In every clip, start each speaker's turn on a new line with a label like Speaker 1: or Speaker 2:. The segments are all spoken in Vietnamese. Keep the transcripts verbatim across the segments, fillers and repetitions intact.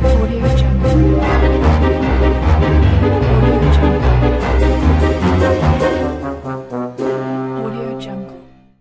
Speaker 1: Audio Jungle. Audio Jungle. Audio Jungle.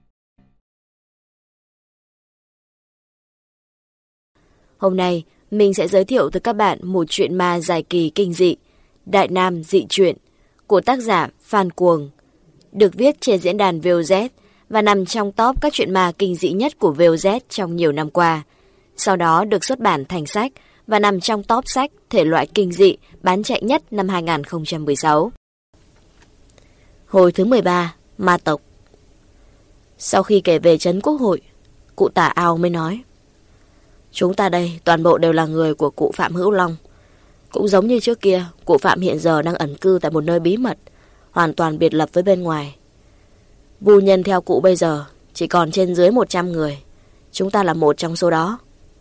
Speaker 2: Hôm nay, mình sẽ giới thiệu tới các bạn một truyện ma dài kỳ kinh dị, Đại Nam Dị Truyện, của tác giả Phan Cuồng, được viết trên diễn đàn vê o zét và nằm trong top các truyện ma kinh dị nhất của vê o zét trong nhiều năm qua. Sau đó được xuất bản thành sách và nằm trong top sách thể loại kinh dị bán chạy nhất năm hai không một sáu. Hồi thứ mười ba, Ma Tộc. Sau khi kể về trấn Quốc Hội, cụ Tả Ao mới nói: Chúng ta đây toàn bộ đều là người của cụ Phạm Hữu Long. Cũng giống như trước kia, cụ Phạm hiện giờ đang ẩn cư tại một nơi bí mật, hoàn toàn biệt lập với bên ngoài. Vu nhân theo cụ bây giờ chỉ còn trên dưới một trăm người. Chúng ta là một trong số đó.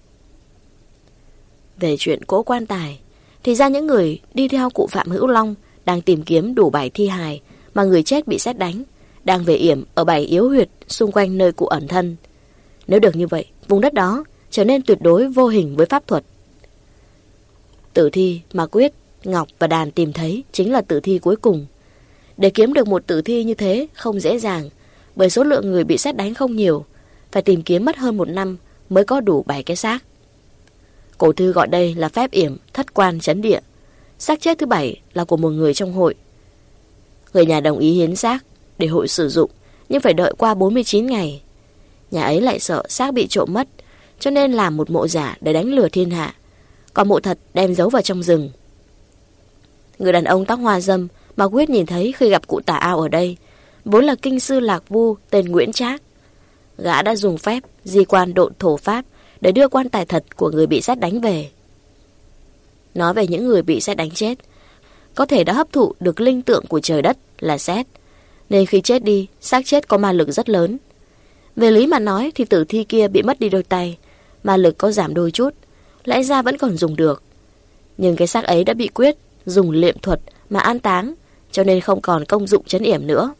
Speaker 2: Về chuyện cỗ quan tài, thì ra những người đi theo cụ Phạm Hữu Long đang tìm kiếm đủ bảy thi hài mà người chết bị sét đánh, đang về yểm ở bảy yếu huyệt xung quanh nơi cụ ẩn thân. Nếu được như vậy, vùng đất đó trở nên tuyệt đối vô hình với pháp thuật. Tử thi mà Quyết, Ngọc và Đàn tìm thấy chính là tử thi cuối cùng. Để kiếm được một tử thi như thế không dễ dàng, bởi số lượng người bị sét đánh không nhiều, phải tìm kiếm mất hơn một năm mới có đủ bảy cái xác. Cổ thư gọi đây là phép yểm thất quan chấn địa. Xác chết thứ bảy là của một người trong hội. Người nhà đồng ý hiến xác để hội sử dụng, nhưng phải đợi qua bốn mươi chín ngày. Nhà ấy lại sợ xác bị trộm mất, cho nên làm một mộ giả để đánh lừa thiên hạ, còn mộ thật đem giấu vào trong rừng. Người đàn ông tóc hoa râm mà Quyết nhìn thấy khi gặp cụ Tả Ao ở đây vốn là kinh sư Lạc Vu tên Nguyễn Trác. Gã đã dùng phép di quan độn thổ pháp để đưa quan tài thật của người bị sét đánh về. Nói về những người bị sét đánh chết, có thể đã hấp thụ được linh tượng của trời đất là sét, nên khi chết đi, xác chết có ma lực rất lớn. Về lý mà nói thì tử thi kia bị mất đi đôi tay, ma lực có giảm đôi chút, lẽ ra vẫn còn dùng được. Nhưng cái xác ấy đã bị Quyết dùng liệm thuật mà an táng, cho nên không còn công dụng trấn yểm nữa.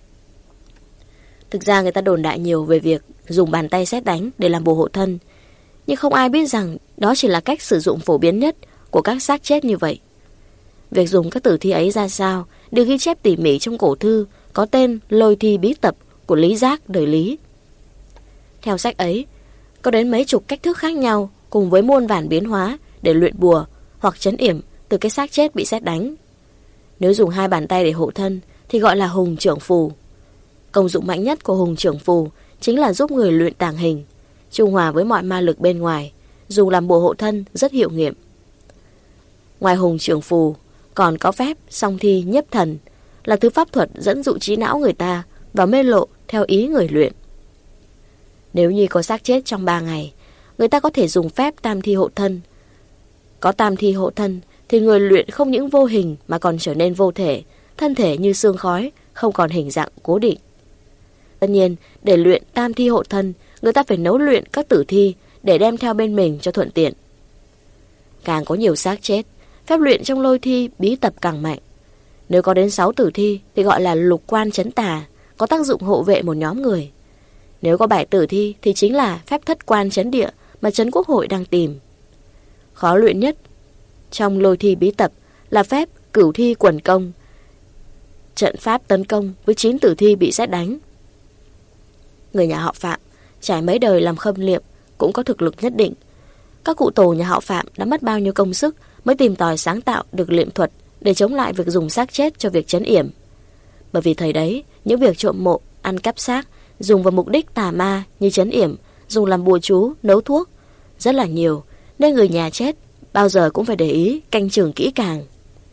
Speaker 2: Thực ra người ta đồn đại nhiều về việc dùng bàn tay sét đánh để làm bùa hộ thân, nhưng không ai biết rằng đó chỉ là cách sử dụng phổ biến nhất của các xác chết như vậy. Việc dùng các tử thi ấy ra sao được ghi chép tỉ mỉ trong cổ thư có tên Lôi Thi Bí Tập của Lý Giác đời Lý. Theo sách ấy, có đến mấy chục cách thức khác nhau cùng với muôn vàn biến hóa để luyện bùa hoặc trấn yểm từ cái xác chết bị sét đánh. Nếu dùng hai bàn tay để hộ thân thì gọi là hùng trưởng phù. Công dụng mạnh nhất của hùng trưởng phù chính là giúp người luyện tàng hình, trung hòa với mọi ma lực bên ngoài, dùng làm bùa hộ thân rất hiệu nghiệm. Ngoài hùng trưởng phù, còn có phép song thi nhiếp thần, là thứ pháp thuật dẫn dụ trí não người ta vào mê lộ theo ý người luyện. Nếu như có xác chết trong ba ngày, người ta có thể dùng phép tam thi hộ thân. Có tam thi hộ thân thì người luyện không những vô hình mà còn trở nên vô thể, thân thể như sương khói, không còn hình dạng cố định. Tất nhiên, để luyện tam thi hộ thân, người ta phải nấu luyện các tử thi để đem theo bên mình cho thuận tiện. Càng có nhiều xác chết, phép luyện trong Lôi Thi Bí Tập càng mạnh. Nếu có đến sáu tử thi thì gọi là lục quan trấn tà, có tác dụng hộ vệ một nhóm người. Nếu có bảy tử thi thì chính là phép thất quan trấn địa mà trấn Quốc Hội đang tìm. Khó luyện nhất trong Lôi Thi Bí Tập là phép cửu thi quần công, trận pháp tấn công với chín tử thi bị sét đánh. Người nhà họ Phạm trải mấy đời làm khâm liệm cũng có thực lực nhất định. Các cụ tổ nhà họ Phạm đã mất bao nhiêu công sức mới tìm tòi sáng tạo được liệm thuật để chống lại việc dùng xác chết cho việc trấn yểm. Bởi vì thời đấy, những việc trộm mộ, ăn cắp xác, dùng vào mục đích tà ma như trấn yểm, dùng làm bùa chú, nấu thuốc rất là nhiều, nên người nhà chết bao giờ cũng phải để ý, canh chừng kỹ càng.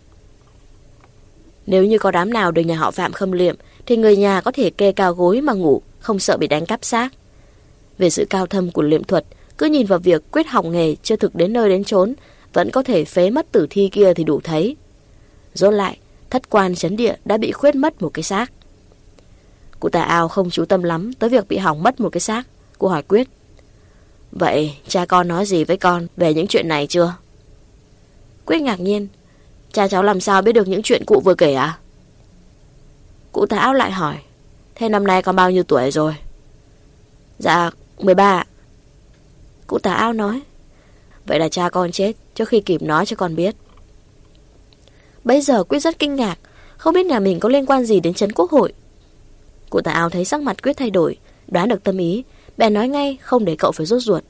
Speaker 2: Nếu như có đám nào được nhà họ Phạm khâm liệm thì người nhà có thể kê cao gối mà ngủ, không sợ bị đánh cắp xác. Về sự cao thâm của liệm thuật, cứ nhìn vào việc Quyết học nghề chưa thực đến nơi đến chốn vẫn có thể phế mất tử thi kia thì đủ thấy. Rốt lại, thất quan trấn địa đã bị khuyết mất một cái xác. Cụ Tả Ao không chú tâm lắm tới việc bị hỏng mất một cái xác. Cô hỏi Quyết: Vậy cha con nói gì với con về những chuyện này chưa? Quyết ngạc nhiên: Cha cháu làm sao biết được những chuyện cụ vừa kể à? Cụ Tả Ao lại hỏi: Thế năm nay con bao nhiêu tuổi rồi? Dạ mười ba ạ. Cụ Tả Ao nói: Vậy là cha con chết trước khi kịp nói cho con biết. Bây giờ Quyết rất kinh ngạc, không biết nhà mình có liên quan gì đến trấn quốc hội. Cụ tà áo thấy sắc mặt Quyết thay đổi, đoán được tâm ý, bèn nói ngay không để cậu phải rốt ruột.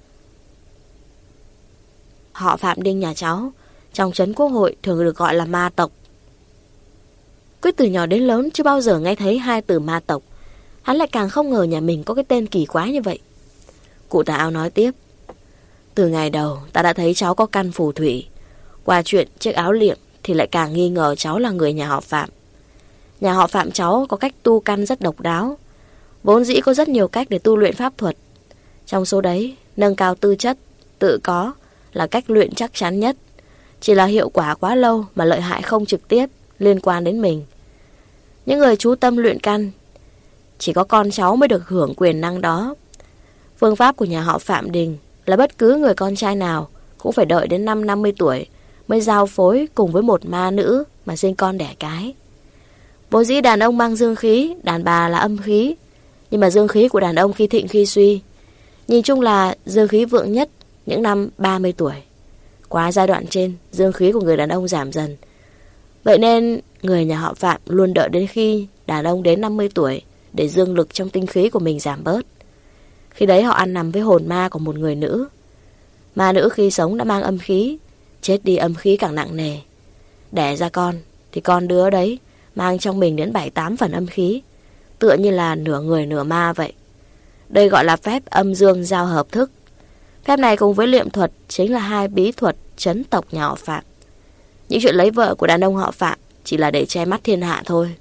Speaker 2: Họ Phạm Đinh nhà cháu trong trấn quốc hội thường được gọi là ma tộc. Quyết từ nhỏ đến lớn chưa bao giờ nghe thấy hai từ ma tộc. Hắn lại càng không ngờ nhà mình có cái tên kỳ quái như vậy. Cụ tà áo nói tiếp. Từ ngày đầu ta đã thấy cháu có căn phù thủy. Qua chuyện chiếc áo liệm thì lại càng nghi ngờ cháu là người nhà họ Phạm. Nhà họ Phạm cháu có cách tu căn rất độc đáo. Vốn dĩ có rất nhiều cách để tu luyện pháp thuật. Trong số đấy, nâng cao tư chất, tự có là cách luyện chắc chắn nhất. Chỉ là hiệu quả quá lâu mà lợi hại không trực tiếp liên quan đến mình. Những người chú tâm luyện căn chỉ có con cháu mới được hưởng quyền năng đó. Phương pháp của nhà họ Phạm Đình là bất cứ người con trai nào cũng phải đợi đến năm năm mươi tuổi mới giao phối cùng với một ma nữ mà sinh con đẻ cái. Vốn dĩ đàn ông mang dương khí, đàn bà là âm khí. Nhưng mà dương khí của đàn ông khi thịnh khi suy. Nhìn chung là dương khí vượng nhất những năm ba mươi tuổi. Qua giai đoạn trên, dương khí của người đàn ông giảm dần. Vậy nên người nhà họ Phạm luôn đợi đến khi đàn ông đến năm mươi tuổi để dương lực trong tinh khí của mình giảm bớt. Khi đấy họ ăn nằm với hồn ma của một người nữ. Ma nữ khi sống đã mang âm khí, chết đi âm khí càng nặng nề. Đẻ ra con thì con đứa đấy mang trong mình đến bảy tám phần âm khí, tựa như là nửa người nửa ma vậy. Đây gọi là phép âm dương giao hợp thức. Phép này cùng với liệm thuật chính là hai bí thuật trấn tộc nhà họ Phạm. Những chuyện lấy vợ của đàn ông họ Phạm chỉ là để che mắt thiên hạ thôi.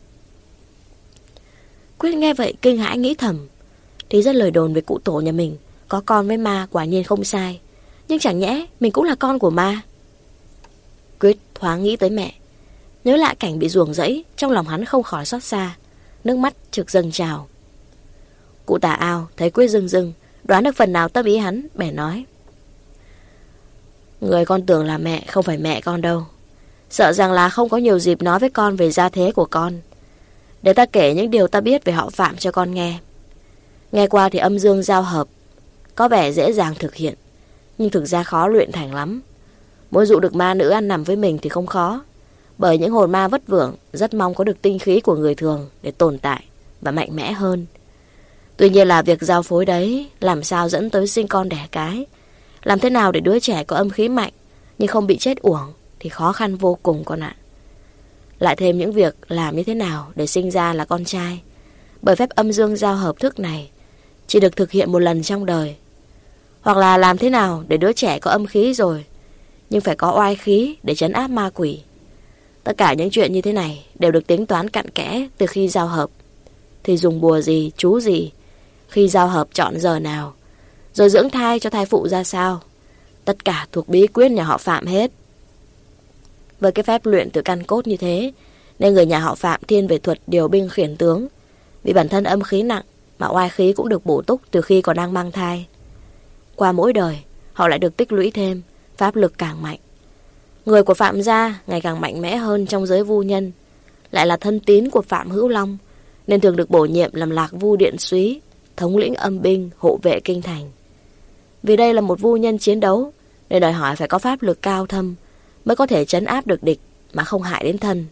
Speaker 2: Quyết nghe vậy kinh hãi nghĩ thầm. Thì rất lời đồn về cụ tổ nhà mình có con với ma quả nhiên không sai. Nhưng chẳng nhẽ mình cũng là con của ma. Quyết thoáng nghĩ tới mẹ. Nhớ lại cảnh bị ruồng rẫy, trong lòng hắn không khỏi xót xa. Nước mắt trực dâng trào. Cụ tà ao thấy Quyết rưng rưng, đoán được phần nào tâm ý hắn, bèn nói. Người con tưởng là mẹ không phải mẹ con đâu. Sợ rằng là không có nhiều dịp nói với con về gia thế của con. Để ta kể những điều ta biết về họ Phạm cho con nghe. Nghe qua thì âm dương giao hợp có vẻ dễ dàng thực hiện, nhưng thực ra khó luyện thành lắm. Muốn dụ được ma nữ ăn nằm với mình thì không khó. Bởi những hồn ma vất vưởng rất mong có được tinh khí của người thường để tồn tại và mạnh mẽ hơn. Tuy nhiên là việc giao phối đấy làm sao dẫn tới sinh con đẻ cái, làm thế nào để đứa trẻ có âm khí mạnh nhưng không bị chết uổng thì khó khăn vô cùng con ạ. Lại thêm những việc làm như thế nào để sinh ra là con trai. Bởi phép âm dương giao hợp thức này chỉ được thực hiện một lần trong đời. Hoặc là làm thế nào để đứa trẻ có âm khí rồi nhưng phải có oai khí để trấn áp ma quỷ. Tất cả những chuyện như thế này đều được tính toán cặn kẽ từ khi giao hợp. Thì dùng bùa gì, chú gì, khi giao hợp chọn giờ nào, rồi dưỡng thai cho thai phụ ra sao. Tất cả thuộc bí quyết nhà họ Phạm hết. Với cái phép luyện từ căn cốt như thế, nên người nhà họ Phạm thiên về thuật điều binh khiển tướng. Vì bản thân âm khí nặng mà oai khí cũng được bổ túc từ khi còn đang mang thai. Qua mỗi đời, họ lại được tích lũy thêm, pháp lực càng mạnh. Người của Phạm gia ngày càng mạnh mẽ hơn trong giới vu nhân, lại là thân tín của Phạm Hữu Long, nên thường được bổ nhiệm làm Lạc Vu Điện Súy, thống lĩnh âm binh hộ vệ kinh thành. Vì đây là một vu nhân chiến đấu, nên đòi hỏi phải có pháp lực cao thâm mới có thể trấn áp được địch mà không hại đến thân.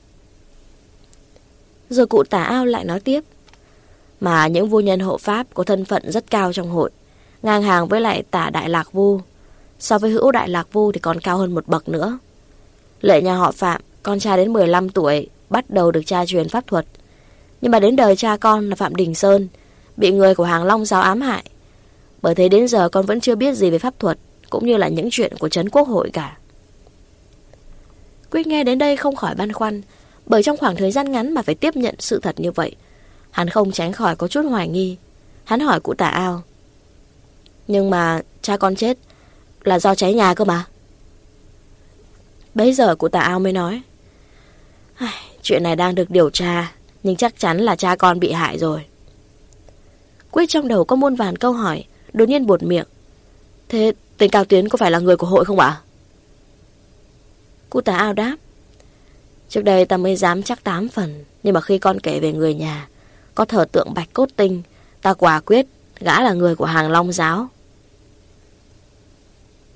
Speaker 2: Rồi cụ Tả Ao lại nói tiếp. Mà những vu nhân hộ pháp có thân phận rất cao trong hội, ngang hàng với lại Tả Đại Lạc Vu. So với Hữu Đại Lạc Vu thì còn cao hơn một bậc nữa. Lệ nhà họ Phạm, con trai đến mười lăm tuổi bắt đầu được cha truyền pháp thuật. Nhưng mà đến đời cha con là Phạm Đình Sơn bị người của Hàng Long giáo ám hại. Bởi thế đến giờ con vẫn chưa biết gì về pháp thuật, cũng như là những chuyện của trấn quốc hội cả. Quyết nghe đến đây không khỏi băn khoăn, bởi trong khoảng thời gian ngắn mà phải tiếp nhận sự thật như vậy, hắn không tránh khỏi có chút hoài nghi. Hắn hỏi cụ Tả Ao. Nhưng mà cha con chết là do cháy nhà cơ mà. Bấy giờ cụ Tả Ao mới nói. Chuyện này đang được điều tra, nhưng chắc chắn là cha con bị hại rồi. Quyết trong đầu có muôn vàn câu hỏi, đột nhiên buột miệng. Thế tên Cao Tiến có phải là người của hội không ạ? Cụ Tả Ao đáp. Trước đây ta mới dám chắc tám phần, nhưng mà khi con kể về người nhà có thờ tượng Bạch Cốt Tinh, ta quả quyết gã là người của Hàng Long giáo.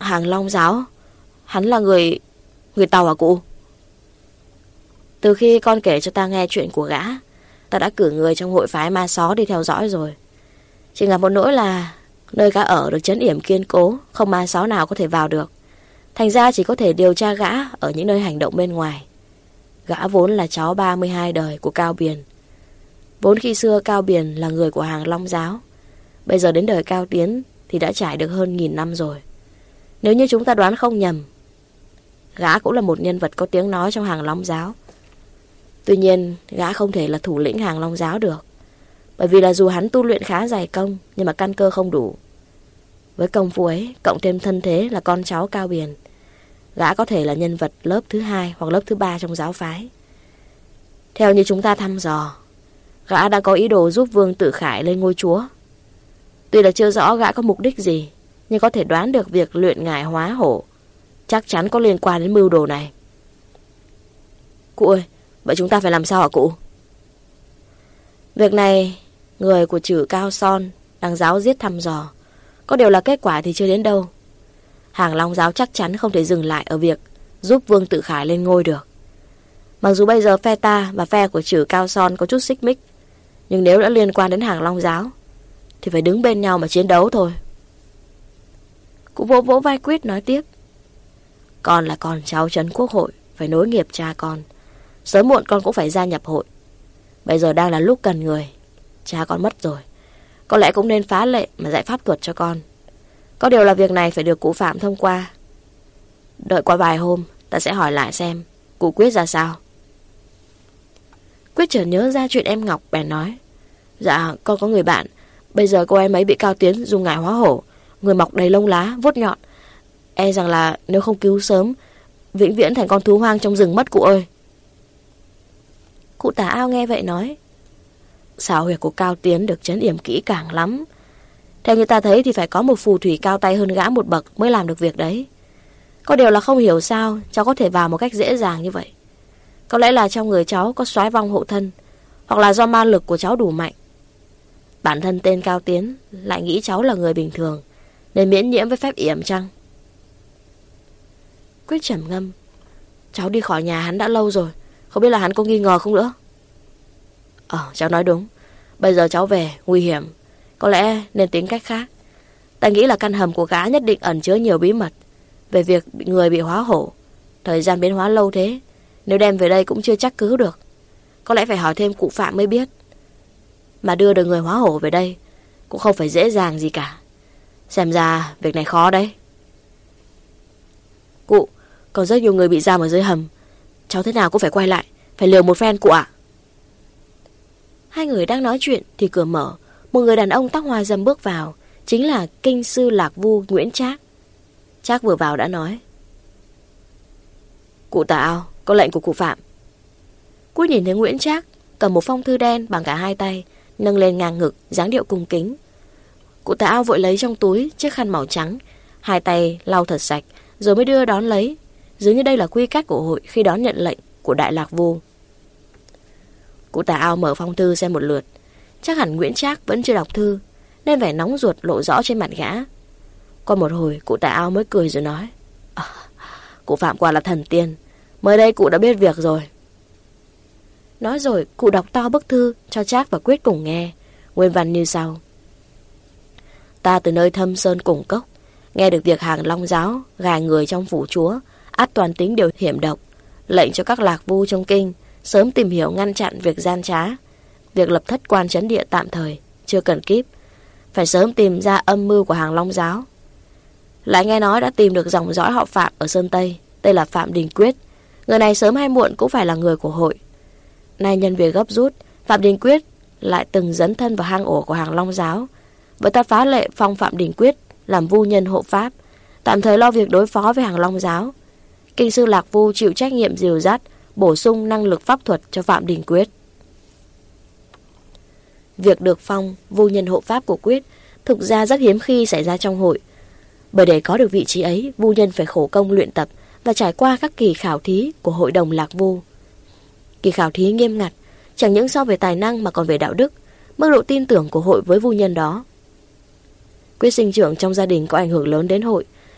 Speaker 2: Hàng Long giáo? Hắn là người... người Tàu à cụ? Từ khi con kể cho ta nghe chuyện của gã, ta đã cử người trong hội phái ma só đi theo dõi rồi. Chỉ gặp một nỗi là nơi gã ở được trấn yểm kiên cố, không ma só nào có thể vào được. Thành ra chỉ có thể điều tra gã ở những nơi hành động bên ngoài. Gã vốn là cháu ba mươi hai đời của Cao Biền. Vốn khi xưa Cao Biền là người của Hàng Long giáo, bây giờ đến đời Cao Tiến thì đã trải được hơn nghìn năm rồi. Nếu như chúng ta đoán không nhầm, gã cũng là một nhân vật có tiếng nói trong Hàng Long giáo. Tuy nhiên gã không thể là thủ lĩnh Hàng Long giáo được, bởi vì là dù hắn tu luyện khá dày công, nhưng mà căn cơ không đủ. Với công phu ấy, cộng thêm thân thế là con cháu Cao Biền, gã có thể là nhân vật lớp thứ hai hoặc lớp thứ ba trong giáo phái. Theo như chúng ta thăm dò, gã đã có ý đồ giúp Vương Tử Khải lên ngôi chúa. Tuy là chưa rõ gã có mục đích gì, nhưng có thể đoán được việc luyện ngải hóa hổ chắc chắn có liên quan đến mưu đồ này. Cụ ơi, vậy chúng ta phải làm sao hả cụ? Việc này người của Trử Cao Son đang giáo giết thăm dò. Có điều là kết quả thì chưa đến đâu. Hàng Long giáo chắc chắn không thể dừng lại ở việc giúp Vương Tử Khải lên ngôi được. Mặc dù bây giờ phe ta và phe của Trử Cao Son có chút xích mích, nhưng nếu đã liên quan đến Hàng Long giáo thì phải đứng bên nhau mà chiến đấu thôi. Cụ vỗ vỗ vai Quyết nói tiếp: Con là con cháu trấn quốc hội, phải nối nghiệp cha con. Sớm muộn con cũng phải gia nhập hội. Bây giờ đang là lúc cần người. Cha con mất rồi, có lẽ cũng nên phá lệ mà dạy pháp thuật cho con. Có điều là việc này phải được cụ Phạm thông qua. Đợi qua vài hôm ta sẽ hỏi lại xem cụ Quyết ra sao. Quyết chợt nhớ ra chuyện em Ngọc bèn nói: Dạ con có người bạn, bây giờ cô em ấy bị Cao Tiến dùng ngải hóa hổ, người mọc đầy lông lá, vuốt nhọn. E rằng là nếu không cứu sớm, vĩnh viễn thành con thú hoang trong rừng mất cụ ơi. Cụ Tả Ao nghe vậy nói: Sao huyệt của Cao Tiến được trấn yểm kỹ càng lắm. Theo như ta thấy thì phải có một phù thủy cao tay hơn gã một bậc mới làm được việc đấy. Có điều là không hiểu sao cháu có thể vào một cách dễ dàng như vậy. Có lẽ là trong người cháu có soái vong hộ thân, hoặc là do ma lực của cháu đủ mạnh. Bản thân tên Cao Tiến lại nghĩ cháu là người bình thường nên miễn nhiễm với phép yểm chăng? Quyết trầm ngâm: Cháu đi khỏi nhà hắn đã lâu rồi, không biết là hắn có nghi ngờ không nữa. Ờ, cháu nói đúng. Bây giờ cháu về, nguy hiểm, có lẽ nên tính cách khác. Ta nghĩ là căn hầm của gã nhất định ẩn chứa nhiều bí mật về việc người bị hóa hổ. Thời gian biến hóa lâu thế, nếu đem về đây cũng chưa chắc cứu được. Có lẽ phải hỏi thêm cụ Phạm mới biết. Mà đưa được người hóa hổ về đây cũng không phải dễ dàng gì cả. Xem ra việc này khó đấy. Cụ, còn rất nhiều người bị giam ở dưới hầm. Cháu thế nào cũng phải quay lại, phải liều một phen cụ ạ. Hai người đang nói chuyện thì cửa mở. Một người đàn ông tóc hoa râm bước vào, chính là kinh sư Lạc Vu Nguyễn Trác. Trác vừa vào đã nói: Cụ Tả Ao, có lệnh của cụ Phạm. Quyết nhìn thấy Nguyễn Trác cầm một phong thư đen bằng cả hai tay, nâng lên ngang ngực, dáng điệu cung kính. Cụ Tả Ao vội lấy trong túi chiếc khăn màu trắng, hai tay lau thật sạch rồi mới đưa đón lấy, dường như đây là quy cách của hội khi đón nhận lệnh của Đại Lạc Vu. Cụ Tả Ao mở phong thư xem một lượt. Chắc hẳn Nguyễn Trác vẫn chưa đọc thư, nên vẻ nóng ruột lộ rõ trên mặt gã. Qua một hồi cụ Tả Ao mới cười rồi nói: à, Cụ Phạm quả là thần tiên, mới đây cụ đã biết việc rồi. Nói rồi cụ đọc to bức thư cho Trác và Quyết cùng nghe. Nguyên văn như sau: Ta từ nơi thâm sơn cùng cốc nghe được việc Hàng Long giáo gài người trong phủ chúa, ắt toàn tính đều hiểm độc, lệnh cho các lạc vu trong kinh sớm tìm hiểu ngăn chặn việc gian trá, việc lập thất quan trấn địa tạm thời chưa cần kíp, phải sớm tìm ra âm mưu của Hàng Long giáo. Lại nghe nói đã tìm được dòng dõi họ Phạm ở Sơn Tây, tên là Phạm Đình Quyết. Người này sớm hay muộn cũng phải là người của hội. Nay nhân việc gấp rút, Phạm Đình Quyết lại từng dấn thân vào hang ổ của Hàng Long giáo. Vậy ta phá lệ phong Phạm Đình Quyết làm vu nhân hộ pháp, tạm thời lo việc đối phó với Hàng Long giáo. Kinh sư Lạc Vu chịu trách nhiệm dìu dắt, bổ sung năng lực pháp thuật cho Phạm Đình Quyết. Việc được phong vu nhân hộ pháp của Quyết thực ra rất hiếm khi xảy ra trong hội. Bởi để có được vị trí ấy, vu nhân phải khổ công luyện tập và trải qua các kỳ khảo thí của hội đồng Lạc Vu. Kỳ khảo thí nghiêm ngặt, chẳng những so về tài năng mà còn về đạo đức, mức độ tin tưởng của hội với vu nhân đó. Quyết sinh trưởng trong gia đình có ảnh hưởng lớn đến hội,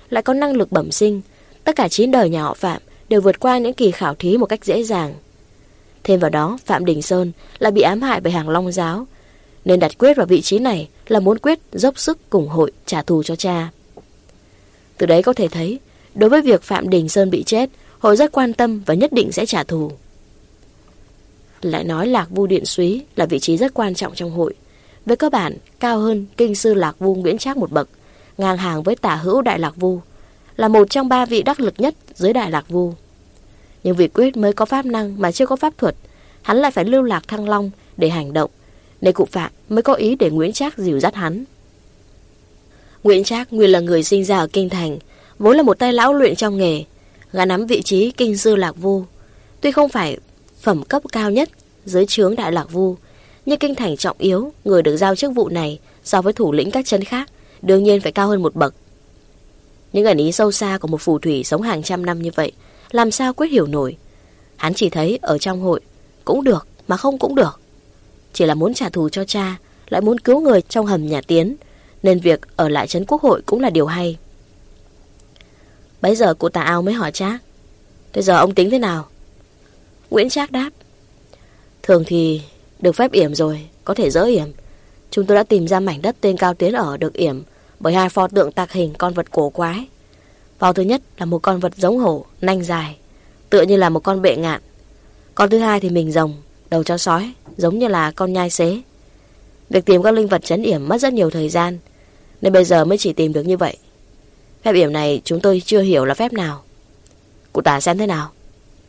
Speaker 2: lại có năng lực bẩm sinh. Tất cả chín đời nhà họ Phạm đều vượt qua những kỳ khảo thí một cách dễ dàng. Thêm vào đó, Phạm Đình Sơn lại bị ám hại bởi Hàng Long giáo, nên đặt Quyết vào vị trí này là muốn Quyết dốc sức cùng hội trả thù cho cha. Từ đấy có thể thấy, đối với việc Phạm Đình Sơn bị chết, hội rất quan tâm và nhất định sẽ trả thù. Lại nói Lạc Vu Điện Súy là vị trí rất quan trọng trong hội. Về cơ bản, cao hơn kinh sư Lạc Vu Nguyễn Trác một bậc, ngang hàng với tả hữu Đại Lạc Vu, là một trong ba vị đắc lực nhất dưới Đại Lạc Vu. Nhưng vì Quyết mới có pháp năng mà chưa có pháp thuật, hắn lại phải lưu lạc Thăng Long để hành động, nên cụ Phạm mới có ý để Nguyễn Trác dìu dắt hắn. Nguyễn Trác nguyên là người sinh ra ở kinh thành, vốn là một tay lão luyện trong nghề, gã nắm vị trí kinh sư Lạc Vu. Tuy không phải phẩm cấp cao nhất dưới trướng Đại Lạc Vu, nhưng kinh thành trọng yếu, người được giao chức vụ này so với thủ lĩnh các trấn khác đương nhiên phải cao hơn một bậc. Những ẩn ý sâu xa của một phù thủy sống hàng trăm năm như vậy, làm sao Quyết hiểu nổi. Hắn chỉ thấy ở trong hội cũng được mà không cũng được, chỉ là muốn trả thù cho cha, lại muốn cứu người trong hầm nhà Tiến, nên việc ở lại trấn Quốc hội cũng là điều hay. Bấy giờ cụ Tà Ao mới hỏi Trác: "Thế giờ ông tính thế nào?" Nguyễn Trác đáp: "Thường thì được phép yểm rồi, có thể dỡ yểm. Chúng tôi đã tìm ra mảnh đất tên Cao Tiến ở được yểm bởi hai pho tượng tạc hình con vật cổ quái. Pho thứ nhất là một con vật giống hổ, nanh dài, tựa như là một con bệ ngạn. Con thứ hai thì mình rồng, đầu chó sói, giống như là con nhai xế. Việc tìm các linh vật trấn yểm mất rất nhiều thời gian, nên bây giờ mới chỉ tìm được như vậy. Phép yểm này chúng tôi chưa hiểu là phép nào. Cụ Tả xem thế nào?"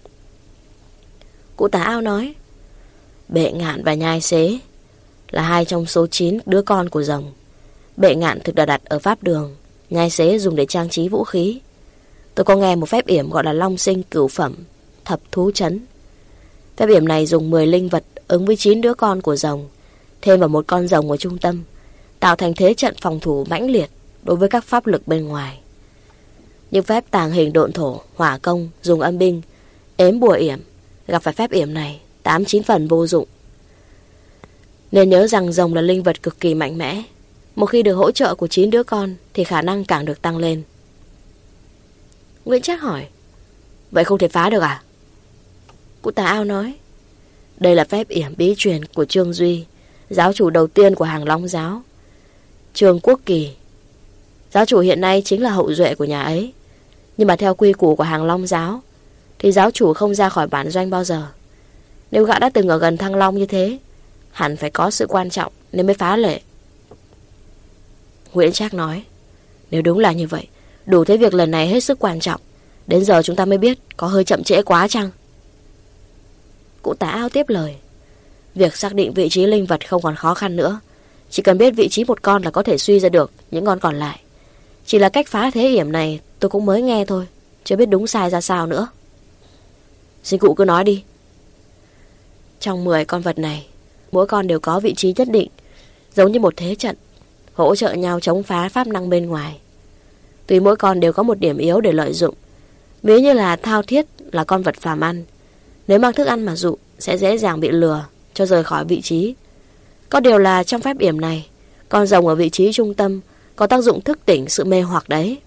Speaker 2: Cụ Tả Ao nói: "Bệ ngạn và nhai xế là hai trong số chín đứa con của rồng. Bệ ngạn thực đã đặt ở pháp đường, nhai xế dùng để trang trí vũ khí. Tôi có nghe một phép yểm gọi là long sinh cửu phẩm, thập thú trấn. Phép yểm này dùng mười linh vật ứng với chín đứa con của rồng, thêm vào một con rồng ở trung tâm, tạo thành thế trận phòng thủ mãnh liệt đối với các pháp lực bên ngoài. Nhưng phép tàng hình độn thổ, hỏa công, dùng âm binh, ếm bùa yểm, gặp phải phép yểm này tám chín phần vô dụng. Nên nhớ rằng rồng là linh vật cực kỳ mạnh mẽ. Một khi được hỗ trợ của chín đứa con thì khả năng càng được tăng lên." Nguyễn Trác hỏi: "Vậy không thể phá được à?" Cụ Tà Ao nói: "Đây là phép yểm bí truyền của Trương Duy, giáo chủ đầu tiên của Hàng Long giáo. Trương Quốc Kỳ, giáo chủ hiện nay chính là hậu duệ của nhà ấy. Nhưng mà theo quy củ của Hàng Long giáo thì giáo chủ không ra khỏi bản doanh bao giờ. Nếu gã đã từng ở gần Thăng Long như thế, hẳn phải có sự quan trọng nên mới phá lệ." Nguyễn Trác nói: "Nếu đúng là như vậy, đủ thấy việc lần này hết sức quan trọng. Đến giờ chúng ta mới biết có hơi chậm trễ quá chăng?" Cụ Tả Ao tiếp lời: "Việc xác định vị trí linh vật không còn khó khăn nữa. Chỉ cần biết vị trí một con là có thể suy ra được những con còn lại. Chỉ là cách phá thế yểm này tôi cũng mới nghe thôi, chưa biết đúng sai ra sao nữa." "Xin cụ cứ nói đi." "Trong mười con vật này, mỗi con đều có vị trí nhất định, giống như một thế trận, hỗ trợ nhau chống phá pháp năng bên ngoài. Tuy mỗi con đều có một điểm yếu để lợi dụng, ví như là Thao Thiết là con vật phàm ăn, nếu mang thức ăn mà dụ sẽ dễ dàng bị lừa cho rời khỏi vị trí. Có điều là trong phép yểm này, con rồng ở vị trí trung tâm có tác dụng thức tỉnh sự mê hoặc đấy.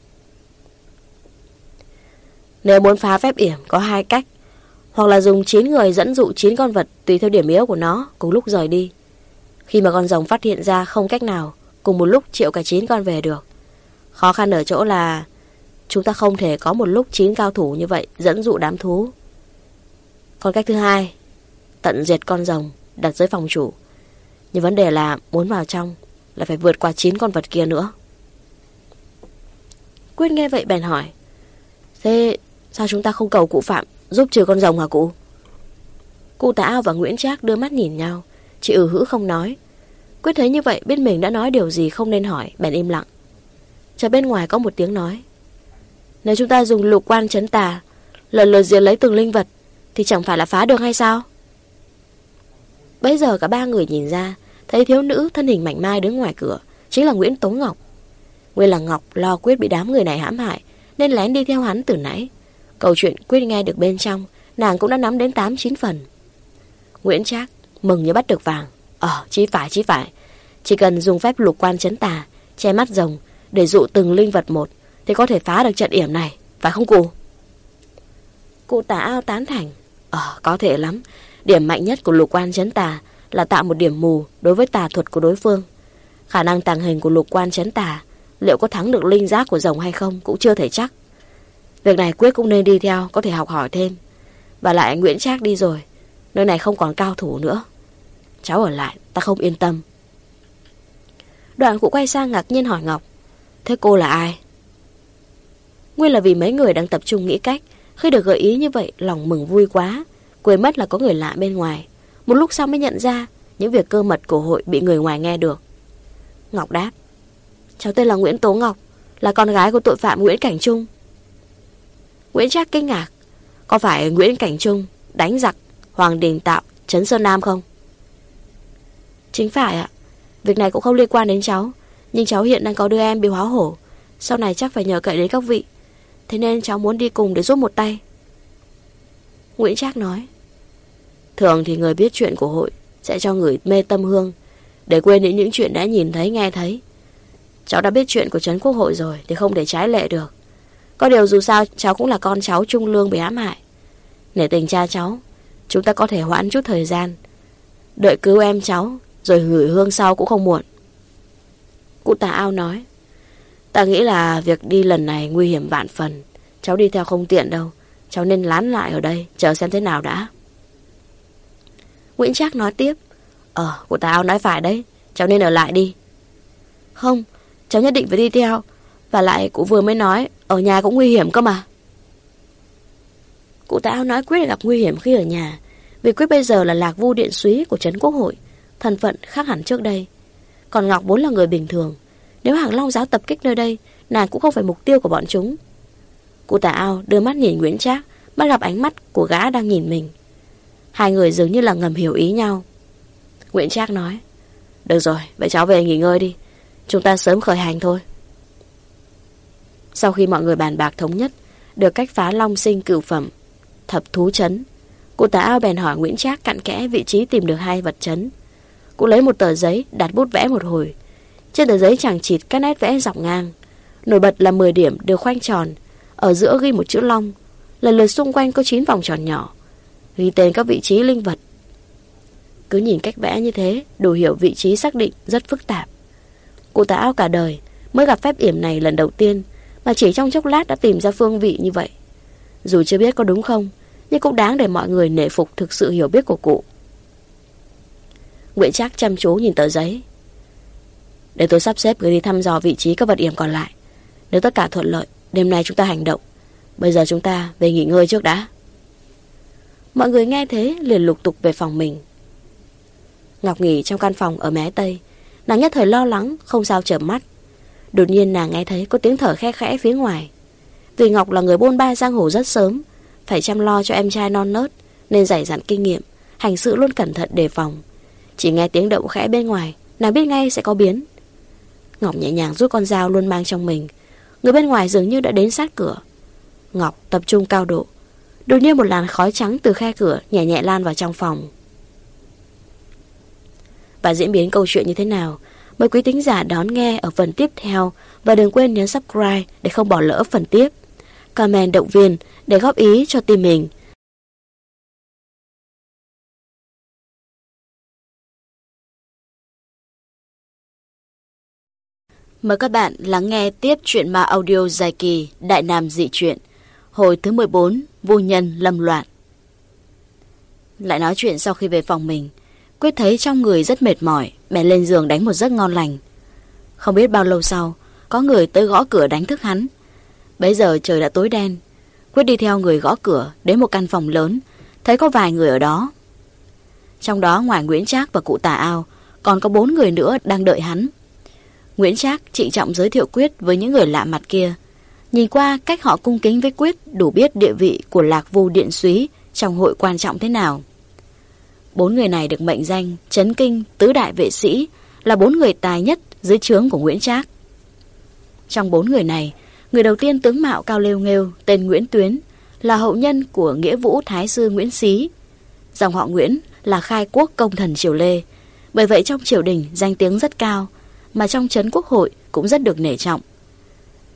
Speaker 2: Nếu muốn phá phép yểm có hai cách, hoặc là dùng chín người dẫn dụ chín con vật tùy theo điểm yếu của nó cùng lúc rời đi. Khi mà con rồng phát hiện ra không cách nào cùng một lúc triệu cả chín con về được. Khó khăn ở chỗ là chúng ta không thể có một lúc chín cao thủ như vậy dẫn dụ đám thú. Còn cách thứ hai, tận diệt con rồng đặt dưới phòng chủ. Nhưng vấn đề là muốn vào trong là phải vượt qua chín con vật kia nữa." Quyết nghe vậy bèn hỏi: "Thế sao chúng ta không cầu cụ Phạm giúp trừ con rồng hả cụ?" Cụ Tà Ao và Nguyễn Trác đưa mắt nhìn nhau, chỉ ừ hữ không nói. Quyết thấy như vậy biết mình đã nói điều gì không nên hỏi, bèn im lặng. Chợt bên ngoài có một tiếng nói: "Nếu chúng ta dùng lục quan trấn tà, lần lượt diệt lấy từng linh vật, thì chẳng phải là phá được hay sao?" Bấy giờ cả ba người nhìn ra, thấy thiếu nữ thân hình mảnh mai đứng ngoài cửa chính là Nguyễn Tố Ngọc. Nguyên là Ngọc lo Quyết bị đám người này hãm hại nên lén đi theo hắn từ nãy. Câu chuyện Quyết nghe được bên trong, nàng cũng đã nắm đến tám chín phần. Nguyễn Trác mừng như bắt được vàng. Ờ, chí phải chí phải. Chỉ cần dùng phép lục quan trấn tà, che mắt rồng để dụ từng linh vật một, thì có thể phá được trận yểm này, phải không cụ? Cụ Tà Ao tán thành. Ờ, có thể lắm. Điểm mạnh nhất của lục quan trấn tà là tạo một điểm mù đối với tà thuật của đối phương. Khả năng tàng hình của lục quan trấn tà liệu có thắng được linh giác của rồng hay không cũng chưa thể chắc. Việc này Quyết cũng nên đi theo, có thể học hỏi thêm. Và lại Nguyễn Trác đi rồi, nơi này không còn cao thủ nữa. Cháu ở lại, ta không yên tâm. Đoạn cụ quay sang ngạc nhiên hỏi Ngọc, thế cô là ai? Nguyên là vì mấy người đang tập trung nghĩ cách. Khi được gợi ý như vậy, lòng mừng vui quá, quên mất là có người lạ bên ngoài. Một lúc sau mới nhận ra những việc cơ mật của hội bị người ngoài nghe được. Ngọc đáp, cháu tên là Nguyễn Tố Ngọc, là con gái của tội phạm Nguyễn Cảnh Trung. Nguyễn Trác kinh ngạc, có phải Nguyễn Cảnh Trung đánh giặc Hoàng Đình Tạo, trấn Sơn Nam không? Chính phải ạ. Việc này cũng không liên quan đến cháu, nhưng cháu hiện đang có đứa em bị hóa hổ, sau này chắc phải nhờ cậy đến các vị, thế nên cháu muốn đi cùng để giúp một tay. Nguyễn Trác nói, thường thì người biết chuyện của hội sẽ cho người mê tâm hương, để quên những những chuyện đã nhìn thấy nghe thấy. Cháu đã biết chuyện của trấn quốc hội rồi thì không thể trái lệ được. Có điều dù sao cháu cũng là con cháu Trung Lương bị ám hại. Nể tình cha cháu, chúng ta có thể hoãn chút thời gian, đợi cứu em cháu rồi gửi hương sau cũng không muộn. Cụ Tà Ao nói, ta nghĩ là việc đi lần này nguy hiểm vạn phần, cháu đi theo không tiện đâu, cháu nên lán lại ở đây chờ xem thế nào đã. Nguyễn Trác nói tiếp, Ờ, cụ Tà Ao nói phải đấy, cháu nên ở lại đi. Không, cháu nhất định phải đi theo. Và lại cụ vừa mới nói ở nhà cũng nguy hiểm cơ mà. Cụ Tà Ao nói Quyết gặp nguy hiểm khi ở nhà, vì Quyết bây giờ là lạc vu điện súy của trấn quốc hội, thân phận khác hẳn trước đây. Còn Ngọc vốn là người bình thường, nếu Hàng Long giáo tập kích nơi đây, nàng cũng không phải mục tiêu của bọn chúng. Cụ Tà Ao đưa mắt nhìn Nguyễn Trác, bắt gặp ánh mắt của gã đang nhìn mình. Hai người dường như là ngầm hiểu ý nhau. Nguyễn Trác nói, được rồi, vậy cháu về nghỉ ngơi đi, chúng ta sớm khởi hành thôi. Sau khi mọi người bàn bạc thống nhất được cách phá Long Sinh cửu phẩm thập thú trấn, cụ Tà Ao bèn hỏi Nguyễn Trác cặn kẽ vị trí tìm được hai vật trấn. Cụ lấy một tờ giấy, đặt bút vẽ một hồi. Trên tờ giấy chằng chịt các nét vẽ dọc ngang, nổi bật là mười điểm được khoanh tròn, ở giữa ghi một chữ Long, lần lượt xung quanh có chín vòng tròn nhỏ, ghi tên các vị trí linh vật. Cứ nhìn cách vẽ như thế, đủ hiểu vị trí xác định rất phức tạp. Cụ Tà Ao cả đời mới gặp phép yểm này lần đầu tiên, mà chỉ trong chốc lát đã tìm ra phương vị như vậy. Dù chưa biết có đúng không, nhưng cũng đáng để mọi người nể phục thực sự hiểu biết của cụ. Nguyễn Trác chăm chú nhìn tờ giấy. Để tôi sắp xếp người đi thăm dò vị trí các vật yểm còn lại. Nếu tất cả thuận lợi, đêm nay chúng ta hành động. Bây giờ chúng ta về nghỉ ngơi trước đã. Mọi người nghe thế liền lục tục về phòng mình. Ngọc nghỉ trong căn phòng ở mé tây. Nàng nhất thời lo lắng, không sao chợp mắt. Đột nhiên nàng nghe thấy có tiếng thở khe khẽ phía ngoài. Vì Ngọc là người bôn ba giang hồ rất sớm, phải chăm lo cho em trai non nớt, nên dày dặn kinh nghiệm, hành sự luôn cẩn thận đề phòng. Chỉ nghe tiếng động khẽ bên ngoài, nàng biết ngay sẽ có biến. Ngọc nhẹ nhàng rút con dao luôn mang trong mình. Người bên ngoài dường như đã đến sát cửa. Ngọc tập trung cao độ. Đột nhiên một làn khói trắng từ khe cửa nhẹ nhẹ lan vào trong phòng. Và diễn biến câu chuyện như thế nào, mời quý thính giả đón nghe ở phần tiếp theo. Và đừng quên nhấn subscribe để không bỏ lỡ phần tiếp. Comment động viên để góp ý cho team mình. Mời các bạn lắng nghe tiếp truyện ma audio dài kỳ Đại Nam Dị Truyện, hồi thứ mười bốn, Vô Nhân Lâm Loạn. Lại nói chuyện sau khi về phòng mình, Quyết thấy trong người rất mệt mỏi, bèn lên giường đánh một giấc ngon lành. Không biết bao lâu sau, có người tới gõ cửa đánh thức hắn. Bấy giờ trời đã tối đen. Quyết đi theo người gõ cửa đến một căn phòng lớn, thấy có vài người ở đó. Trong đó ngoài Nguyễn Trác và cụ Tà Ao, còn có bốn người nữa đang đợi hắn. Nguyễn Trác trịnh trọng giới thiệu Quyết với những người lạ mặt kia. Nhìn qua cách họ cung kính với Quyết, đủ biết địa vị của Lạc Vu Điện Súy trong hội quan trọng thế nào. Bốn người này được mệnh danh Chấn Kinh Tứ Đại Vệ Sĩ, là bốn người tài nhất dưới trướng của Nguyễn Trác. Trong bốn người này, người đầu tiên tướng mạo cao lêu nghêu, tên Nguyễn Tuyến, là hậu nhân của Nghĩa Vũ Thái sư Nguyễn Xí. Dòng họ Nguyễn là khai quốc công thần triều Lê, bởi vậy trong triều đình danh tiếng rất cao, mà trong trấn quốc hội cũng rất được nể trọng.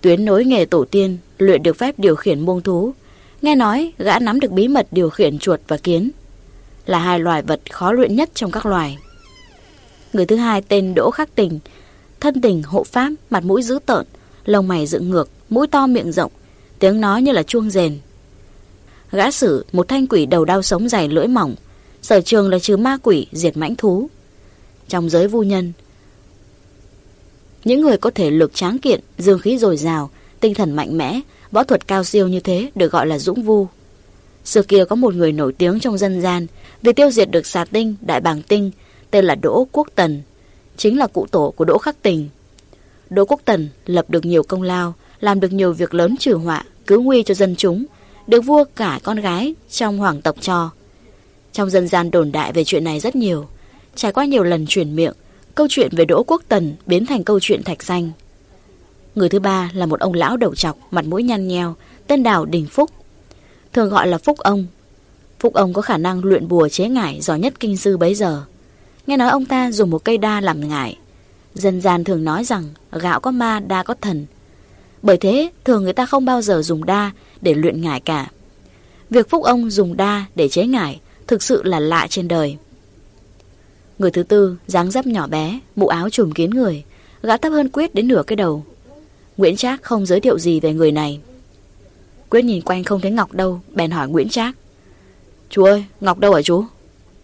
Speaker 2: Tuyến nối nghề tổ tiên, luyện được phép điều khiển muông thú. Nghe nói gã nắm được bí mật điều khiển chuột và kiến, là hai loài vật khó luyện nhất trong các loài. Người thứ hai tên Đỗ Khắc Tình, thân tình hộ pháp, mặt mũi dữ tợn, lông mày dựng ngược, mũi to miệng rộng, tiếng nói như là chuông rền. Gã sử một thanh quỷ đầu đao sống dài lưỡi mỏng, sở trường là trừ ma quỷ, diệt mãnh thú. Trong giới vu nhân, những người có thể lực tráng kiện, dương khí dồi dào, tinh thần mạnh mẽ, võ thuật cao siêu như thế được gọi là dũng vu. Xưa kia có một người nổi tiếng trong dân gian vì tiêu diệt được xà tinh, đại bàng tinh, tên là Đỗ Quốc Tần, chính là cụ tổ của Đỗ Khắc Tình. Đỗ Quốc Tần lập được nhiều công lao, làm được nhiều việc lớn trừ họa, cứu nguy cho dân chúng, được vua cả con gái trong hoàng tộc cho. Trong dân gian đồn đại về chuyện này rất nhiều. Trải qua nhiều lần truyền miệng, câu chuyện về Đỗ Quốc Tần biến thành câu chuyện thạch xanh. Người thứ ba là một ông lão đầu trọc, mặt mũi nhăn nheo, tên Đào Đình Phúc, thường gọi là Phúc Ông. Phúc Ông có khả năng luyện bùa chế ngải giỏi nhất kinh sư bấy giờ. Nghe nói ông ta dùng một cây đa làm ngải. Dân gian thường nói rằng gạo có ma, đa có thần. Bởi thế thường người ta không bao giờ dùng đa để luyện ngải cả. Việc Phúc Ông dùng đa để chế ngải thực sự là lạ trên đời. Người thứ tư dáng dấp nhỏ bé, mũ áo trùm kín người, gã thấp hơn Quyết đến nửa cái đầu. Nguyễn Trác không giới thiệu gì về người này. Quyết nhìn quanh không thấy Ngọc đâu, bèn hỏi Nguyễn Trác: "Chú ơi, Ngọc đâu hả chú?"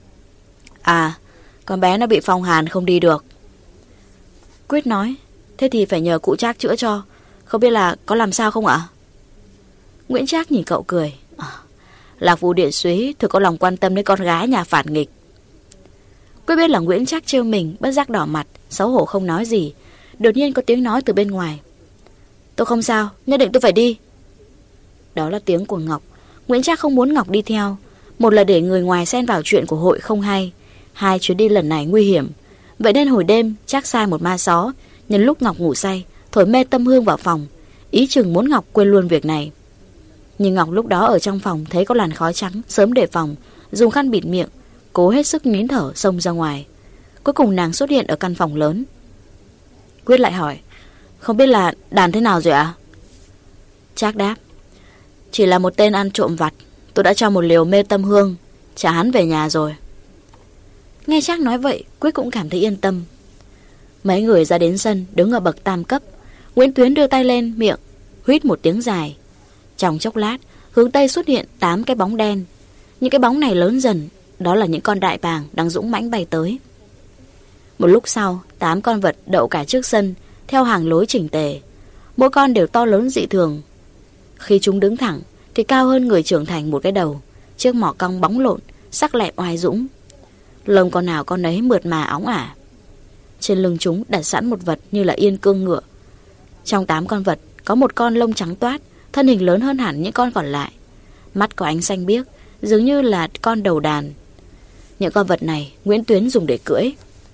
Speaker 2: "À, con bé nó bị phong hàn không đi được." Quyết nói: "Thế thì phải nhờ cụ Trác chữa cho, không biết là có làm sao không ạ?" Nguyễn Trác nhìn cậu cười: à, Lạc Vũ Điện Súy thực có lòng quan tâm đến con gái nhà phản nghịch. Quyết biết là Nguyễn Trác trêu mình, bất giác đỏ mặt, xấu hổ không nói gì. Đột nhiên có tiếng nói từ bên ngoài: "Tôi không sao, nhất định tôi phải đi." Đó là tiếng của Ngọc. Nguyễn Trác không muốn Ngọc đi theo. Một là để người ngoài xen vào chuyện của hội không hay, hai chuyến đi lần này nguy hiểm. Vậy nên hồi đêm Trác sai một ma xó, nhân lúc Ngọc ngủ say, thổi mê tâm hương vào phòng, ý chừng muốn Ngọc quên luôn việc này. Nhưng Ngọc lúc đó ở trong phòng thấy có làn khói trắng, sớm đề phòng, dùng khăn bịt miệng, cố hết sức nín thở xông ra ngoài. Cuối cùng nàng xuất hiện ở căn phòng lớn. Quyết lại hỏi: "Không biết là Đàn thế nào rồi ạ?" Trác đáp: "Chỉ là một tên ăn trộm vặt, tôi đã cho một liều mê tâm hương, trả hắn về nhà rồi." Nghe Trác nói vậy, Quyết cũng cảm thấy yên tâm. Mấy người ra đến sân, đứng ở bậc tam cấp. Nguyễn Tuyến đưa tay lên miệng, huýt một tiếng dài. Trong chốc lát, hướng tây xuất hiện tám cái bóng đen. Những cái bóng này lớn dần, đó là những con đại bàng đang dũng mãnh bay tới. Một lúc sau, tám con vật đậu cả trước sân, theo hàng lối chỉnh tề. Mỗi con đều to lớn dị thường. Khi chúng đứng thẳng thì cao hơn người trưởng thành một cái đầu, chiếc mỏ cong bóng lộn, sắc lẹm oai dũng. Lông con nào con ấy mượt mà óng ả. Trên lưng chúng đặt sẵn một vật như là yên cương ngựa. Trong tám con vật có một con lông trắng toát, thân hình lớn hơn hẳn những con còn lại. Mắt có ánh xanh biếc, dường như là con đầu đàn. Những con vật này Nguyễn Tuyến dùng để cưỡi.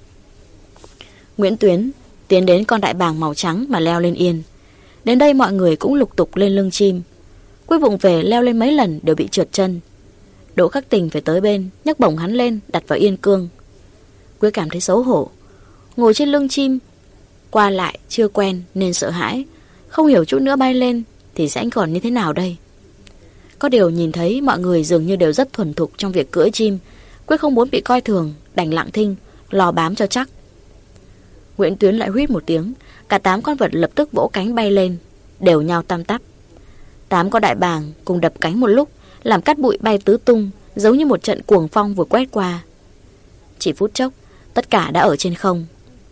Speaker 2: Nguyễn Tuyến tiến đến con đại bàng màu trắng mà leo lên yên. Đến đây mọi người cũng lục tục lên lưng chim. Quyết vụng về leo lên mấy lần đều bị trượt chân. Đỗ Khắc Tình phải tới bên, nhấc bổng hắn lên, đặt vào yên cương. Quyết cảm thấy xấu hổ. Ngồi trên lưng chim, qua lại chưa quen nên sợ hãi, không hiểu chút nữa bay lên thì sẽ còn như thế nào đây. Có điều nhìn thấy mọi người dường như đều rất thuần thục trong việc cưỡi chim, Quyết không muốn bị coi thường, đành lặng thinh, lo bám cho chắc. Nguyễn Tuyến lại huýt một tiếng, cả tám con vật lập tức vỗ cánh bay lên, đều nhau tăm tắp. Tám con đại bàng cùng đập cánh một lúc, làm cát bụi bay tứ tung, giống như một trận cuồng phong vừa quét qua. Chỉ phút chốc, tất cả đã ở trên không.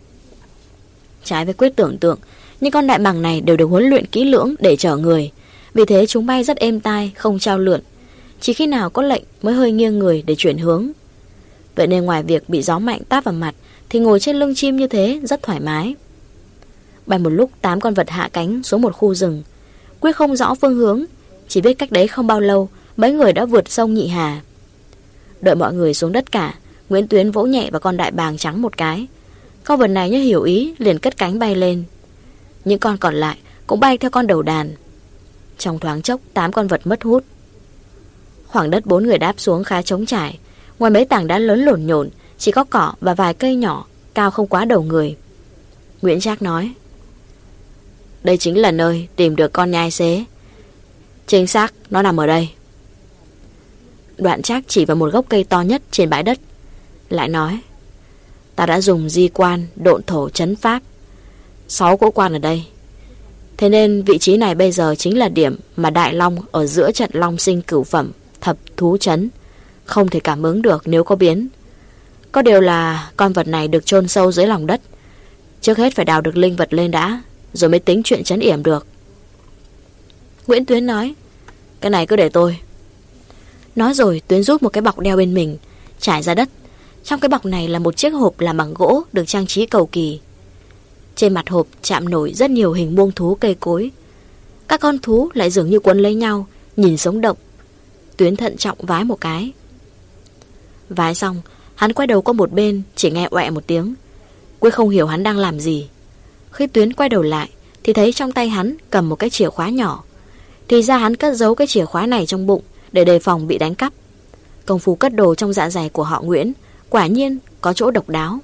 Speaker 2: Trái với Quyết tưởng tượng, những con đại bàng này đều được huấn luyện kỹ lưỡng để chở người, vì thế chúng bay rất êm tai, không trao lượn. Chỉ khi nào có lệnh mới hơi nghiêng người để chuyển hướng. Vậy nên ngoài việc bị gió mạnh táp vào mặt, thì ngồi trên lưng chim như thế rất thoải mái. Bay một lúc, tám con vật hạ cánh xuống một khu rừng. Quyết không rõ phương hướng, chỉ biết cách đấy không bao lâu mấy người đã vượt sông Nhị Hà. Đợi mọi người xuống đất cả, Nguyễn Tuyến vỗ nhẹ vào con đại bàng trắng một cái. Con vật này như hiểu ý, liền cất cánh bay lên. Những con còn lại cũng bay theo con đầu đàn. Trong thoáng chốc, tám con vật mất hút. Khoảng đất bốn người đáp xuống khá trống trải. Ngoài mấy tảng đá lớn lổn nhổn, chỉ có cỏ và vài cây nhỏ, cao không quá đầu người. Nguyễn Trác nói: đây chính là nơi tìm được con nhai xế. Chính xác, nó nằm ở đây. Đoạn Trác chỉ vào một gốc cây to nhất trên bãi đất, lại nói: Ta đã dùng di quan, độn thổ trấn pháp, sáu cỗ quan ở đây. Thế nên vị trí này bây giờ chính là điểm mà Đại Long ở giữa trận Long sinh cửu phẩm thập thú trấn không thể cảm ứng được nếu có biến. Có điều là con vật này được chôn sâu dưới lòng đất. Trước hết phải đào được linh vật lên đã, rồi mới tính chuyện trấn yểm được. Nguyễn Tuyến nói: Cái này cứ để tôi. Nói rồi Tuyến rút một cái bọc đeo bên mình, trải ra đất. Trong cái bọc này là một chiếc hộp làm bằng gỗ được trang trí cầu kỳ. Trên mặt hộp chạm nổi rất nhiều hình muông thú cây cối. Các con thú lại dường như quấn lấy nhau, nhìn sống động. Tuyến thận trọng vái một cái. Vái xong, hắn quay đầu qua một bên, chỉ nghe oẹ một tiếng. Quyết không hiểu hắn đang làm gì. Khi Tuyến quay đầu lại thì thấy trong tay hắn cầm một cái chìa khóa nhỏ. Thì ra hắn cất giấu cái chìa khóa này trong bụng để đề phòng bị đánh cắp. Công phu cất đồ trong dạ dày của họ Nguyễn quả nhiên có chỗ độc đáo.